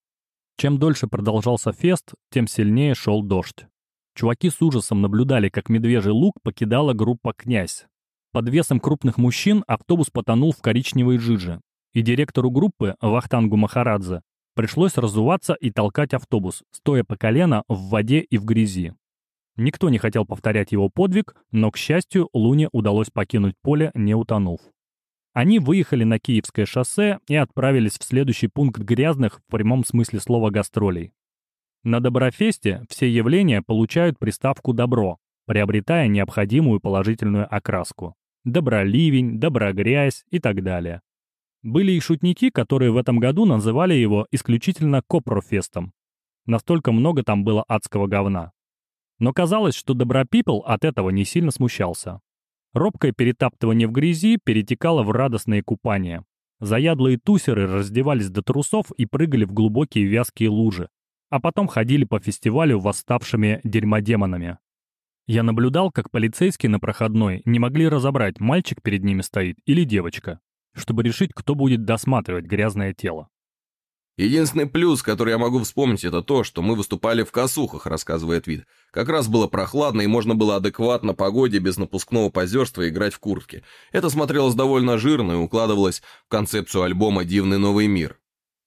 Чем дольше продолжался фест, тем сильнее шел дождь. Чуваки с ужасом наблюдали, как Медвежий Луг покидала группа «Князь». Под весом крупных мужчин автобус потонул в коричневой жиже, и директору группы, Вахтангу Махарадзе, пришлось разуваться и толкать автобус, стоя по колено в воде и в грязи. Никто не хотел повторять его подвиг, но, к счастью, Луне удалось покинуть поле, не утонув. Они выехали на Киевское шоссе и отправились в следующий пункт грязных в прямом смысле слова гастролей. На Доброфесте все явления получают приставку «добро», приобретая необходимую положительную окраску. Доброливень, доброгрязь и так далее. Были и шутники, которые в этом году называли его исключительно Копрофестом. Настолько много там было адского говна. Но казалось, что Добропипл от этого не сильно смущался. Робкое перетаптывание в грязи перетекало в радостные купания. Заядлые тусеры раздевались до трусов и прыгали в глубокие вязкие лужи, а потом ходили по фестивалю восставшими дерьмодемонами. Я наблюдал, как полицейские на проходной не могли разобрать, мальчик перед ними стоит или девочка, чтобы решить, кто будет досматривать грязное тело. «Единственный плюс, который я могу вспомнить, это то, что мы выступали в косухах», — рассказывает Вид. «Как раз было прохладно, и можно было адекватно погоде без напускного позерства играть в куртке. Это смотрелось довольно жирно и укладывалось в концепцию альбома «Дивный новый мир».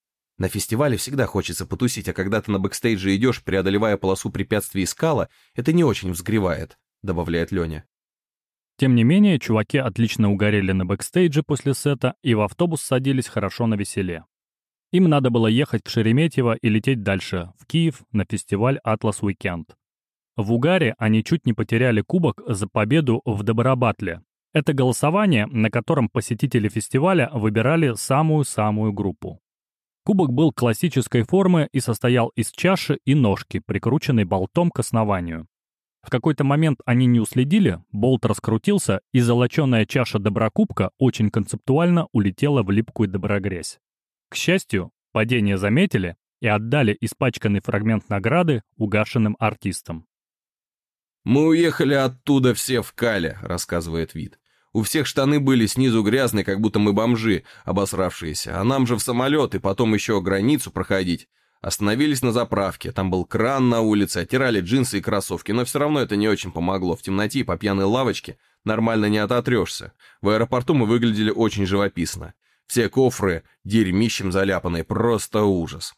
На фестивале всегда хочется потусить, а когда ты на бэкстейдже идешь, преодолевая полосу препятствий и скала, это не очень взгревает», — добавляет Леня. Тем не менее, чуваки отлично угорели на бэкстейдже после сета и в автобус садились хорошо навеселе. Им надо было ехать в Шереметьево и лететь дальше, в Киев, на фестиваль «Атлас Уикенд». В угаре они чуть не потеряли кубок за победу в Добробатле. Это голосование, на котором посетители фестиваля выбирали самую-самую группу. Кубок был классической формы и состоял из чаши и ножки, прикрученной болтом к основанию. В какой-то момент они не уследили, болт раскрутился, и золоченая чаша доброкубка очень концептуально улетела в липкую доброгрязь. К счастью, падение заметили и отдали испачканный фрагмент награды угашенным артистам. «Мы уехали оттуда все в кале», — рассказывает Вит. «У всех штаны были снизу грязные, как будто мы бомжи, обосравшиеся, а нам же в самолет и потом еще границу проходить. Остановились на заправке, там был кран на улице, оттирали джинсы и кроссовки, но все равно это не очень помогло. В темноте по пьяной лавочке нормально не ототрешься. В аэропорту мы выглядели очень живописно. Все кофры дерьмищем заляпанные, просто ужас».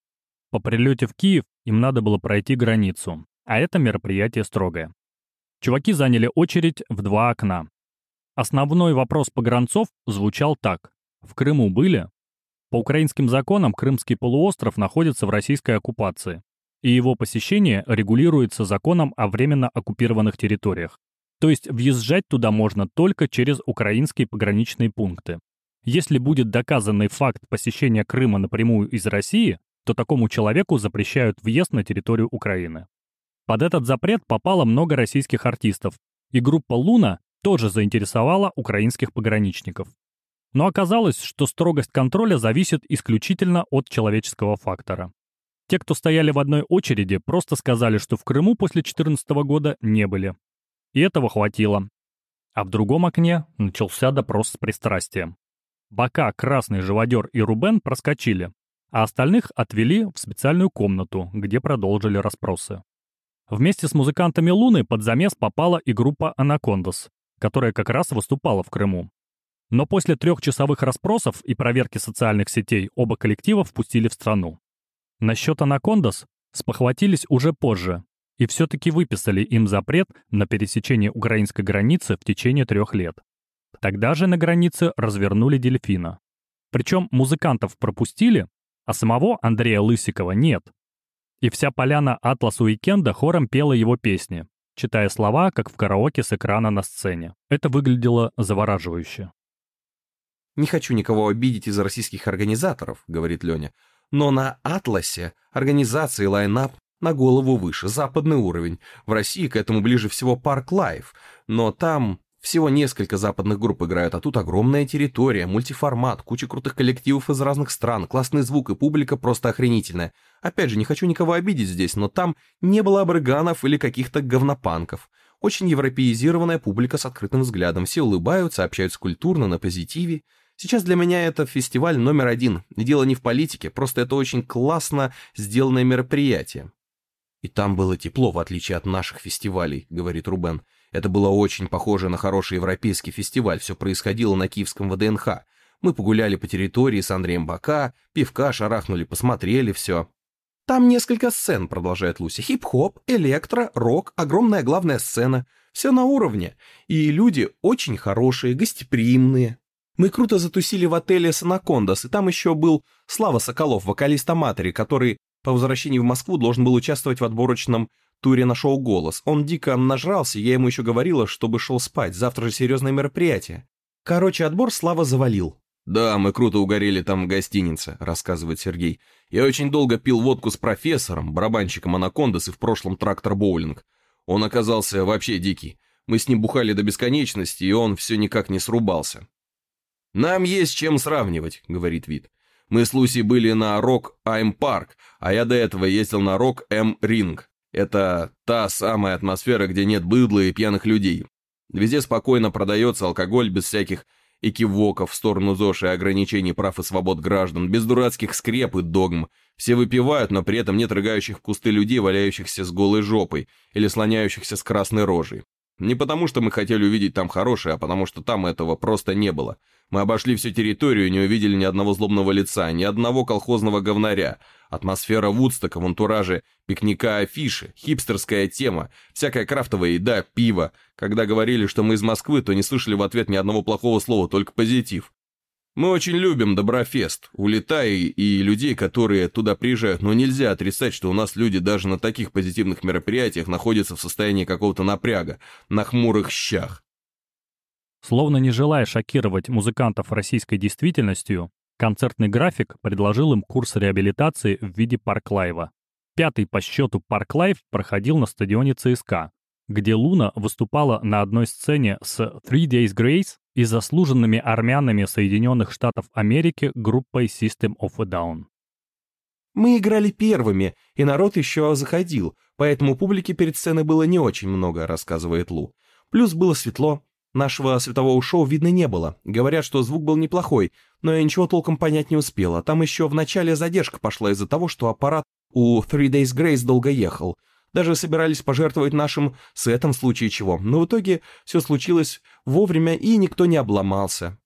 По прилете в Киев им надо было пройти границу, а это мероприятие строгое. Чуваки заняли очередь в два окна. Основной вопрос погранцов звучал так. В Крыму были? По украинским законам Крымский полуостров находится в российской оккупации, и его посещение регулируется законом о временно оккупированных территориях. То есть въезжать туда можно только через украинские пограничные пункты. Если будет доказанный факт посещения Крыма напрямую из России, то такому человеку запрещают въезд на территорию Украины. Под этот запрет попало много российских артистов, и группа «Луна» тоже заинтересовала украинских пограничников. Но оказалось, что строгость контроля зависит исключительно от человеческого фактора. Те, кто стояли в одной очереди, просто сказали, что в Крыму после две тысячи четырнадцатого года не были. И этого хватило. А в другом окне начался допрос с пристрастием. Бока, Красный, Живодер и Рубен проскочили, а остальных отвели в специальную комнату, где продолжили расспросы. Вместе с музыкантами «Луны» под замес попала и группа «Анакондас», которая как раз выступала в Крыму. Но после трехчасовых расспросов и проверки социальных сетей оба коллектива впустили в страну. Насчет «Анакондас» спохватились уже позже и все-таки выписали им запрет на пересечение украинской границы в течение трех лет. Тогда же на границе развернули «Дельфина». Причем музыкантов пропустили, а самого Андрея Лысикова нет. И вся поляна «Атлас Уикенда» хором пела его песни, читая слова, как в караоке с экрана на сцене. Это выглядело завораживающе. «Не хочу никого обидеть из российских организаторов», — говорит Леня, «но на «Атласе» организации лайнап на голову выше, западный уровень. В России к этому ближе всего Парк Лайф, но там всего несколько западных групп играют, а тут огромная территория, мультиформат, куча крутых коллективов из разных стран, классный звук и публика просто охренительная. Опять же, не хочу никого обидеть здесь, но там не было абрыганов или каких-то говнопанков. Очень европеизированная публика с открытым взглядом, все улыбаются, общаются культурно, на позитиве. Сейчас для меня это фестиваль номер один. И дело не в политике, просто это очень классно сделанное мероприятие». «И там было тепло, в отличие от наших фестивалей», — говорит Рубен. «Это было очень похоже на хороший европейский фестиваль, все происходило на киевском вэ дэ эн ха. Мы погуляли по территории с Андреем Бока, пивка шарахнули, посмотрели все». «Там несколько сцен», — продолжает Луся. «Хип-хоп, электро, рок, огромная главная сцена. Все на уровне. И люди очень хорошие, гостеприимные. Мы круто затусили в отеле с «Анакондас», и там еще был Слава Соколов, вокалист Аматори, который по возвращении в Москву должен был участвовать в отборочном туре на шоу «Голос». Он дико нажрался, я ему еще говорила, чтобы шел спать, завтра же серьезное мероприятие. Короче, отбор Слава завалил». «Да, мы круто угорели там в гостинице», — рассказывает Сергей. «Я очень долго пил водку с профессором, барабанщиком «Анакондас» и в прошлом трактор-боулинг. Он оказался вообще дикий. Мы с ним бухали до бесконечности, и он все никак не срубался». «Нам есть чем сравнивать», — говорит Вит. «Мы с Лусей были на Рок Айм Парк, а я до этого ездил на Рок М Ринг. Это та самая атмосфера, где нет быдла и пьяных людей. Везде спокойно продается алкоголь без всяких экивоков в сторону ЗОЖ и ограничений прав и свобод граждан, без дурацких скреп и догм. Все выпивают, но при этом нет рыгающих в кусты людей, валяющихся с голой жопой или слоняющихся с красной рожей. Не потому, что мы хотели увидеть там хорошее, а потому, что там этого просто не было. Мы обошли всю территорию и не увидели ни одного злобного лица, ни одного колхозного говнаря. Атмосфера Вудстока в антураже, пикника, афиши, хипстерская тема, всякая крафтовая еда, пиво. Когда говорили, что мы из Москвы, то не слышали в ответ ни одного плохого слова, только позитив. Мы очень любим Доброфест, улетай и людей, которые туда приезжают, но нельзя отрицать, что у нас люди даже на таких позитивных мероприятиях находятся в состоянии какого-то напряга, на хмурых щах». Словно не желая шокировать музыкантов российской действительностью, Концертный график предложил им курс реабилитации в виде парк-лайва. Пятый по счету парк-лайв проходил на стадионе ЦСКА, где Луна выступала на одной сцене с Three Days Grace и заслуженными армянами Соединенных Штатов Америки группой System of a Down. Мы играли первыми, и народ еще заходил, поэтому публики перед сценой было не очень много, рассказывает Лу. Плюс было светло, нашего светового шоу видно не было. Говорят, что звук был неплохой, но я ничего толком понять не успела. Там еще в начале задержка пошла из-за того, что аппарат у Three Days Grace долго ехал. Даже собирались пожертвовать нашим сетом в случае чего, но в итоге все случилось вовремя и никто не обломался.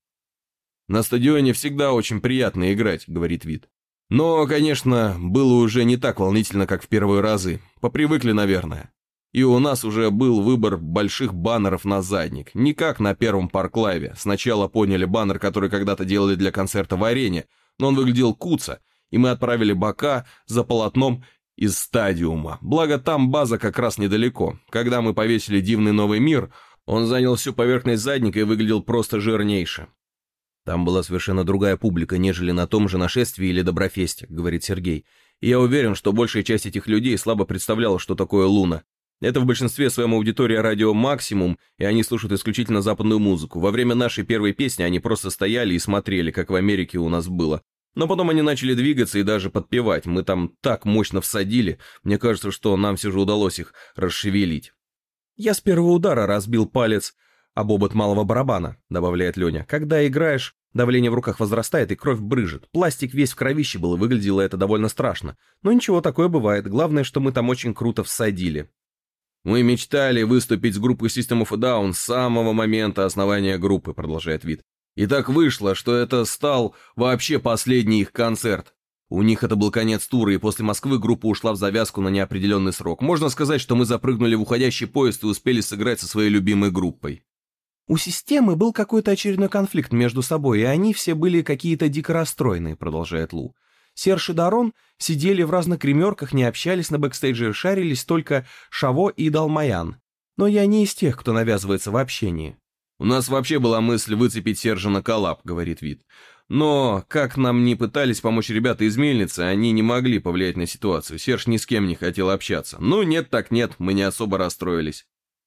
«На стадионе всегда очень приятно играть», — говорит Вит. «Но, конечно, было уже не так волнительно, как в первые разы. Попривыкли, наверное. И у нас уже был выбор больших баннеров на задник, не как на первом парк-лайве. Сначала поняли баннер, который когда-то делали для концерта в арене, но он выглядел куца, и мы отправили бока за полотном из стадиума. Благо там база как раз недалеко. Когда мы повесили «Дивный новый мир», он занял всю поверхность задника и выглядел просто жирнейше. Там была совершенно другая публика, нежели на том же нашествии или Доброфесте, говорит Сергей. И я уверен, что большая часть этих людей слабо представляла, что такое Луна. Это в большинстве своем аудитория радио «Максимум», и они слушают исключительно западную музыку. Во время нашей первой песни они просто стояли и смотрели, как в Америке у нас было. Но потом они начали двигаться и даже подпевать. Мы там так мощно всадили. Мне кажется, что нам все же удалось их расшевелить. «Я с первого удара разбил палец об обод малого барабана», добавляет Леня. «Когда играешь, давление в руках возрастает и кровь брызжет. Пластик весь в кровище был, и выглядело это довольно страшно. Но ничего, такое бывает. Главное, что мы там очень круто всадили». «Мы мечтали выступить с группой System of a Down с самого момента основания группы», продолжает Вит. «И так вышло, что это стал вообще последний их концерт. У них это был конец тура, и после Москвы группа ушла в завязку на неопределенный срок. Можно сказать, что мы запрыгнули в уходящий поезд и успели сыграть со своей любимой группой». «У системы был какой-то очередной конфликт между собой, и они все были какие-то дико расстроенные», продолжает Лу. Серж и Дарон сидели в разных гримерках, не общались на бэкстейдже, шарились только Шаво и Далмаян. Но я не из тех, кто навязывается в общении. «У нас вообще была мысль выцепить Сержа на коллаб», — говорит Вит. «Но, как нам ни пытались помочь ребята из Мельницы, они не могли повлиять на ситуацию. Серж ни с кем не хотел общаться. Ну, нет так нет, мы не особо расстроились».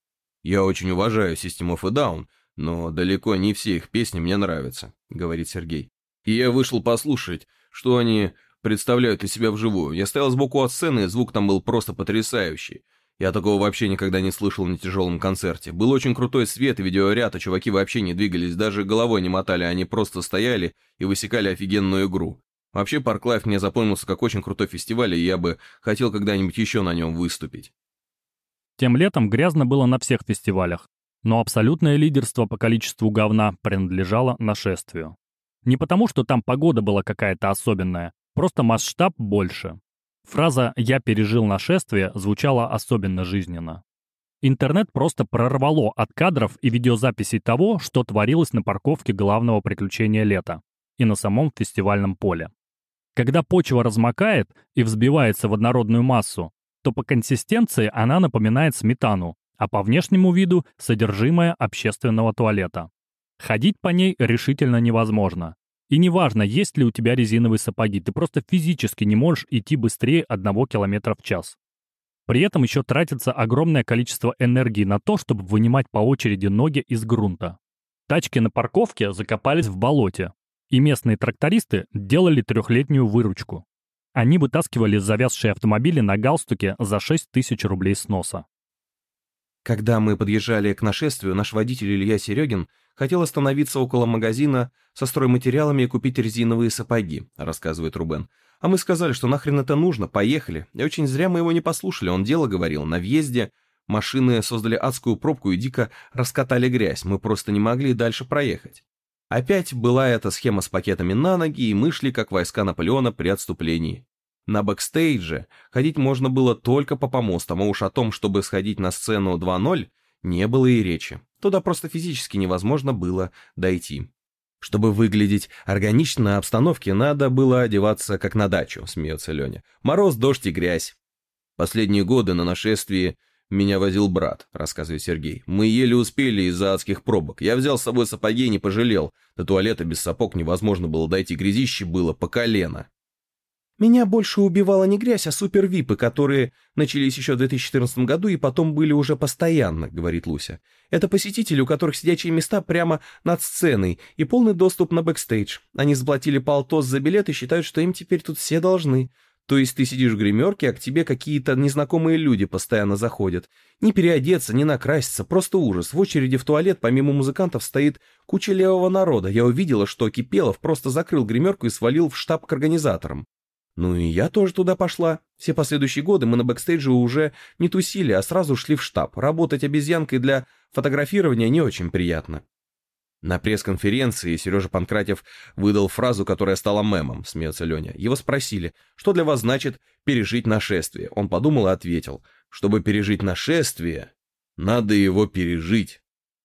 «Я очень уважаю System of a Down, но далеко не все их песни мне нравятся», — говорит Сергей. «И я вышел послушать, что они представляют из себя вживую. Я стоял сбоку от сцены, и звук там был просто потрясающий. Я такого вообще никогда не слышал на тяжелом концерте. Был очень крутой свет и видеоряд, а чуваки вообще не двигались, даже головой не мотали, они просто стояли и высекали офигенную игру. Вообще парк-лайв мне запомнился как очень крутой фестиваль, и я бы хотел когда-нибудь еще на нем выступить». Тем летом грязно было на всех фестивалях, но абсолютное лидерство по количеству говна принадлежало нашествию. Не потому, что там погода была какая-то особенная, просто масштаб больше. Фраза «я пережил нашествие» звучала особенно жизненно. Интернет просто прорвало от кадров и видеозаписей того, что творилось на парковке главного приключения лета и на самом фестивальном поле. Когда почва размокает и взбивается в однородную массу, то по консистенции она напоминает сметану, а по внешнему виду – содержимое общественного туалета. Ходить по ней решительно невозможно. И неважно, есть ли у тебя резиновые сапоги, ты просто физически не можешь идти быстрее одного километра в час. При этом еще тратится огромное количество энергии на то, чтобы вынимать по очереди ноги из грунта. Тачки на парковке закопались в болоте, и местные трактористы делали трехлетнюю выручку. Они вытаскивали завязшие автомобили на галстуке за шесть тысяч рублей сноса. Когда мы подъезжали к нашествию, наш водитель Илья Серегин хотел остановиться около магазина со стройматериалами и купить резиновые сапоги, рассказывает Рубен. А мы сказали, что нахрен это нужно, поехали. И очень зря мы его не послушали, он дело говорил. На въезде машины создали адскую пробку и дико раскатали грязь, мы просто не могли дальше проехать. Опять была эта схема с пакетами на ноги, и мы шли как войска Наполеона при отступлении. На бэкстейдже ходить можно было только по помостам, а уж о том, чтобы сходить на сцену два ноль, не было и речи. Туда просто физически невозможно было дойти. Чтобы выглядеть органично на обстановке, надо было одеваться как на дачу, смеется Леня. Мороз, дождь и грязь. Последние годы на нашествии «Меня возил брат», — рассказывает Сергей. «Мы еле успели из-за адских пробок. Я взял с собой сапоги и не пожалел. До туалета без сапог невозможно было дойти, грязище было по колено». «Меня больше убивала не грязь, а супервипы, которые начались еще в две тысячи четырнадцатом году и потом были уже постоянно», — говорит Луся. «Это посетители, у которых сидячие места прямо над сценой и полный доступ на бэкстейдж. Они сплатили полтос за билет и считают, что им теперь тут все должны. То есть ты сидишь в гримерке, а к тебе какие-то незнакомые люди постоянно заходят. Не переодеться, не накраситься, просто ужас. В очереди в туалет помимо музыкантов стоит куча левого народа. Я увидела, что Кипелов просто закрыл гримерку и свалил в штаб к организаторам. Ну и я тоже туда пошла. Все последующие годы мы на бэкстейдже уже не тусили, а сразу шли в штаб. Работать обезьянкой для фотографирования не очень приятно». На пресс-конференции Сережа Панкратев выдал фразу, которая стала мемом, смеется Леня. Его спросили, что для вас значит пережить нашествие. Он подумал и ответил, чтобы пережить нашествие, надо его пережить.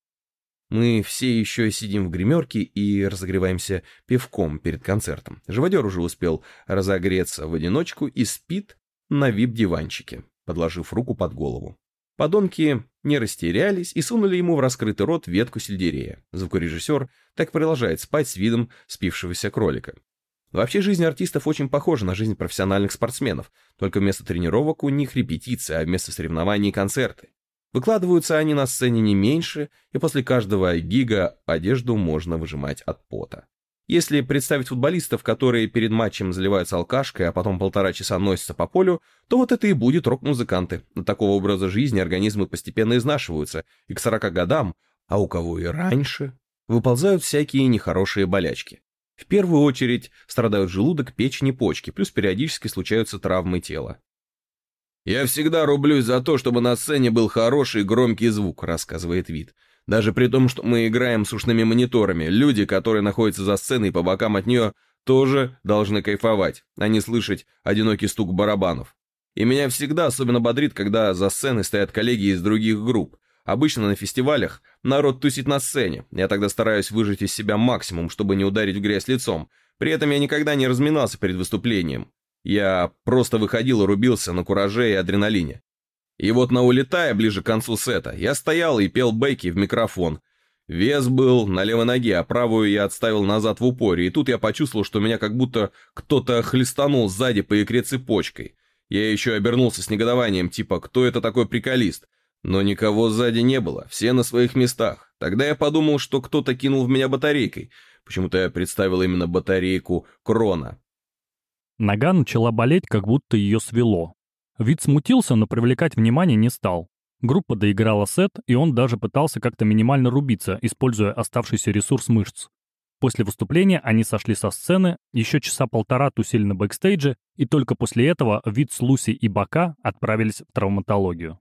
Мы все еще сидим в гримерке и разогреваемся пивком перед концертом. Живодер уже успел разогреться в одиночку и спит на вип-диванчике, подложив руку под голову. Подонки не растерялись и сунули ему в раскрытый рот ветку сельдерея. Звукорежиссер так продолжает спать с видом спившегося кролика. Вообще жизнь артистов очень похожа на жизнь профессиональных спортсменов, только вместо тренировок у них репетиции, а вместо соревнований концерты. Выкладываются они на сцене не меньше, и после каждого гига одежду можно выжимать от пота. Если представить футболистов, которые перед матчем заливаются алкашкой, а потом полтора часа носятся по полю, то вот это и будет рок-музыканты. От такого образа жизни организмы постепенно изнашиваются, и к сорока годам, а у кого и раньше, выползают всякие нехорошие болячки. В первую очередь страдают желудок, печень и почки, плюс периодически случаются травмы тела. «Я всегда рублюсь за то, чтобы на сцене был хороший громкий звук», — рассказывает Вит. «Даже при том, что мы играем с ушными мониторами, люди, которые находятся за сценой по бокам от нее, тоже должны кайфовать, а не слышать одинокий стук барабанов. И меня всегда особенно бодрит, когда за сценой стоят коллеги из других групп. Обычно на фестивалях народ тусит на сцене. Я тогда стараюсь выжать из себя максимум, чтобы не ударить в грязь лицом. При этом я никогда не разминался перед выступлением. Я просто выходил и рубился на кураже и адреналине. И вот на улетая ближе к концу сета, я стоял и пел бэки в микрофон. Вес был на левой ноге, а правую я отставил назад в упоре, и тут я почувствовал, что меня как будто кто-то хлестанул сзади по икре цепочкой. Я еще обернулся с негодованием, типа, кто это такой приколист? Но никого сзади не было, все на своих местах. Тогда я подумал, что кто-то кинул в меня батарейкой. Почему-то я представил именно батарейку Крона. Нога начала болеть, как будто ее свело. Вид смутился, но привлекать внимание не стал. Группа доиграла сет, и он даже пытался как-то минимально рубиться, используя оставшийся ресурс мышц. После выступления они сошли со сцены, еще часа полтора тусили на бэкстейдже, и только после этого Вид с Луси и Бока отправились в травматологию.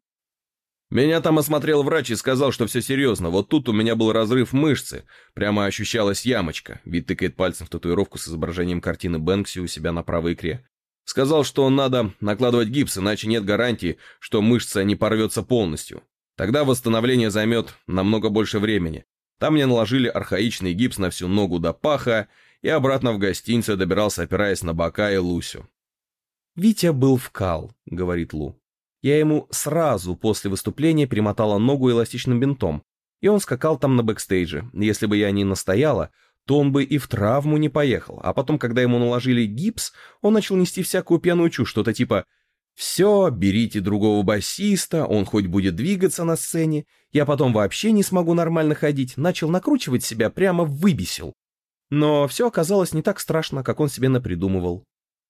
Меня там осмотрел врач и сказал, что все серьезно. Вот тут у меня был разрыв мышцы. Прямо ощущалась ямочка. Вид тыкает пальцем в татуировку с изображением картины Бэнкси у себя на правой икре. Сказал, что надо накладывать гипс, иначе нет гарантии, что мышца не порвется полностью. Тогда восстановление займет намного больше времени. Там мне наложили архаичный гипс на всю ногу до паха, и обратно в гостиницу я добирался, опираясь на Бока и Лусю. «Витя был вкал», — говорит Лу. «Я ему сразу после выступления перемотала ногу эластичным бинтом, и он скакал там на бэкстейдже. Если бы я не настояла, то он бы и в травму не поехал. А потом, когда ему наложили гипс, он начал нести всякую пьяную чушь, что-то типа «Все, берите другого басиста, он хоть будет двигаться на сцене, я потом вообще не смогу нормально ходить», начал накручивать себя, прямо выбесил. Но все оказалось не так страшно, как он себе напридумывал.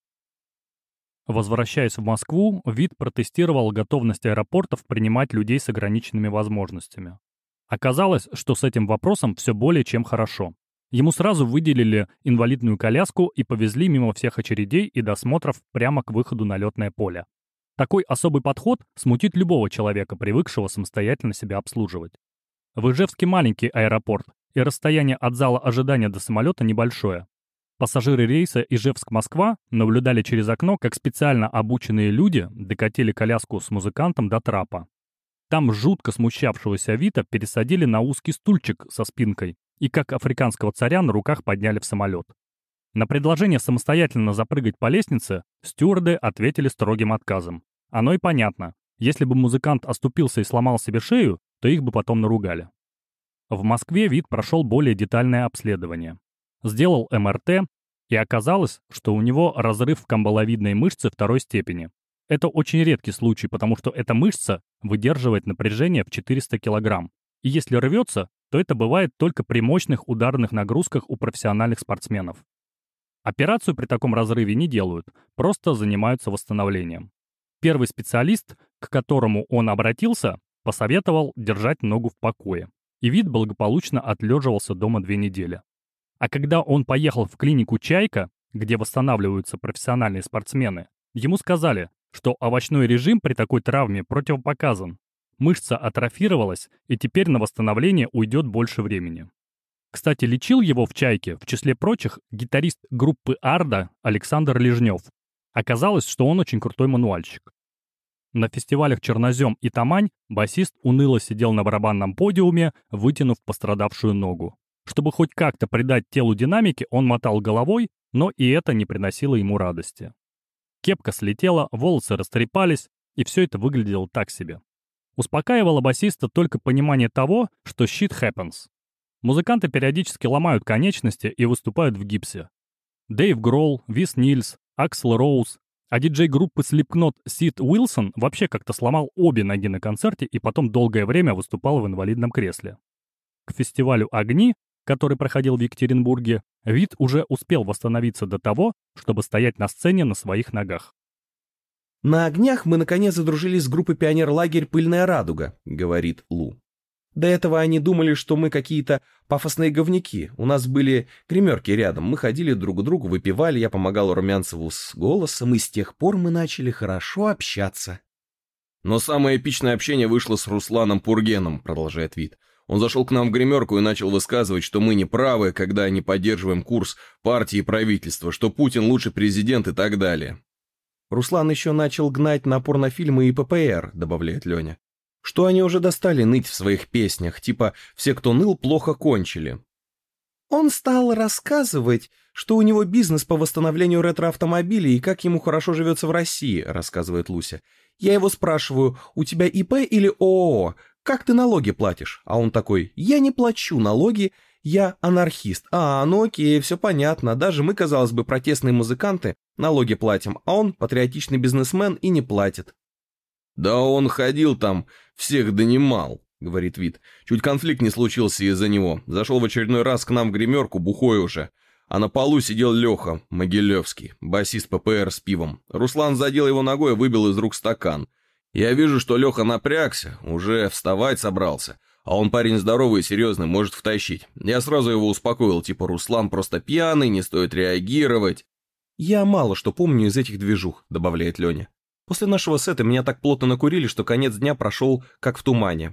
Возвращаясь в Москву, Вид протестировал готовность аэропортов принимать людей с ограниченными возможностями. Оказалось, что с этим вопросом все более чем хорошо. Ему сразу выделили инвалидную коляску и повезли мимо всех очередей и досмотров прямо к выходу на летное поле. Такой особый подход смутит любого человека, привыкшего самостоятельно себя обслуживать. В Ижевске маленький аэропорт, и расстояние от зала ожидания до самолета небольшое. Пассажиры рейса Ижевск-Москва наблюдали через окно, как специально обученные люди докатили коляску с музыкантом до трапа. Там жутко смущавшегося Вита пересадили на узкий стульчик со спинкой и как африканского царя на руках подняли в самолет. На предложение самостоятельно запрыгать по лестнице стюарды ответили строгим отказом. Оно и понятно. Если бы музыкант оступился и сломал себе шею, то их бы потом наругали. В Москве Вит прошел более детальное обследование. Сделал эм эр тэ, и оказалось, что у него разрыв камбаловидной мышцы второй степени. Это очень редкий случай, потому что эта мышца выдерживает напряжение в четыреста килограмм. И если рвется, то это бывает только при мощных ударных нагрузках у профессиональных спортсменов. Операцию при таком разрыве не делают, просто занимаются восстановлением. Первый специалист, к которому он обратился, посоветовал держать ногу в покое. И Вит благополучно отлеживался дома две недели. А когда он поехал в клинику «Чайка», где восстанавливаются профессиональные спортсмены, ему сказали, что овощной режим при такой травме противопоказан. Мышца атрофировалась, и теперь на восстановление уйдет больше времени. Кстати, лечил его в «Чайке», в числе прочих, гитарист группы «Арда» Александр Лежнев. Оказалось, что он очень крутой мануальщик. На фестивалях «Чернозем» и «Тамань» басист уныло сидел на барабанном подиуме, вытянув пострадавшую ногу. Чтобы хоть как-то придать телу динамики, он мотал головой, но и это не приносило ему радости. Кепка слетела, волосы растрепались, и все это выглядело так себе. Успокаивало басиста только понимание того, что shit happens. Музыканты периодически ломают конечности и выступают в гипсе. Дэйв Гролл, Вис Нильс, Аксл Роуз, а диджей группы Slipknot Сид Уилсон вообще как-то сломал обе ноги на концерте и потом долгое время выступал в инвалидном кресле. К фестивалю «Огни», который проходил в Екатеринбурге, Вит уже успел восстановиться до того, чтобы стоять на сцене на своих ногах. «На огнях мы наконец задружились с группой «Пионер-лагерь Пыльная радуга», — говорит Лу. До этого они думали, что мы какие-то пафосные говнюки. У нас были гримерки рядом, мы ходили друг к другу, выпивали, я помогал Румянцеву с голосом, и с тех пор мы начали хорошо общаться. Но самое эпичное общение вышло с Русланом Пургеном, продолжает Вит. Он зашел к нам в гримерку и начал высказывать, что мы не правы, когда не поддерживаем курс партии и правительства, что Путин лучший президент и так далее. Руслан еще начал гнать на порнофильмы и пэ пэ эр, добавляет Леня. Что они уже достали ныть в своих песнях, типа «все, кто ныл, плохо кончили». Он стал рассказывать, что у него бизнес по восстановлению ретро-автомобилей и как ему хорошо живется в России, рассказывает Луся. Я его спрашиваю, у тебя и пэ или о о о? Как ты налоги платишь? А он такой, я не плачу налоги, я анархист. А, ну окей, все понятно. Даже мы, казалось бы, протестные музыканты, налоги платим, а он патриотичный бизнесмен и не платит. Да он ходил там, всех донимал, говорит Вит. Чуть конфликт не случился из-за него. Зашел в очередной раз к нам в гримерку, бухой уже. А на полу сидел Леха Могилевский, басист пэ пэ эр с пивом. Руслан задел его ногой и выбил из рук стакан. Я вижу, что Леха напрягся, уже вставать собрался. А он парень здоровый и серьезный, может втащить. Я сразу его успокоил, типа Руслан просто пьяный, не стоит реагировать. Я мало что помню из этих движух, добавляет Леня. После нашего сета меня так плотно накурили, что конец дня прошел как в тумане.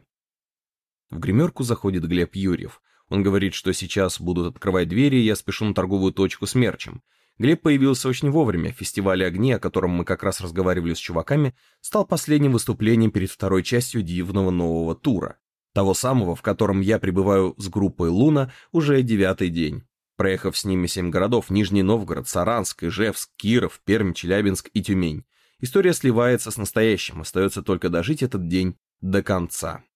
В гримерку заходит Глеб Юрьев. Он говорит, что сейчас будут открывать двери, и я спешу на торговую точку с мерчем. Глеб появился очень вовремя. Фестиваль «Огни», о котором мы как раз разговаривали с чуваками, стал последним выступлением перед второй частью дивного нового тура. Того самого, в котором я пребываю с группой «Луна» уже девятый день. Проехав с ними семь городов: Нижний Новгород, Саранск, Ижевск, Киров, Пермь, Челябинск и Тюмень. История сливается с настоящим, остается только дожить этот день до конца.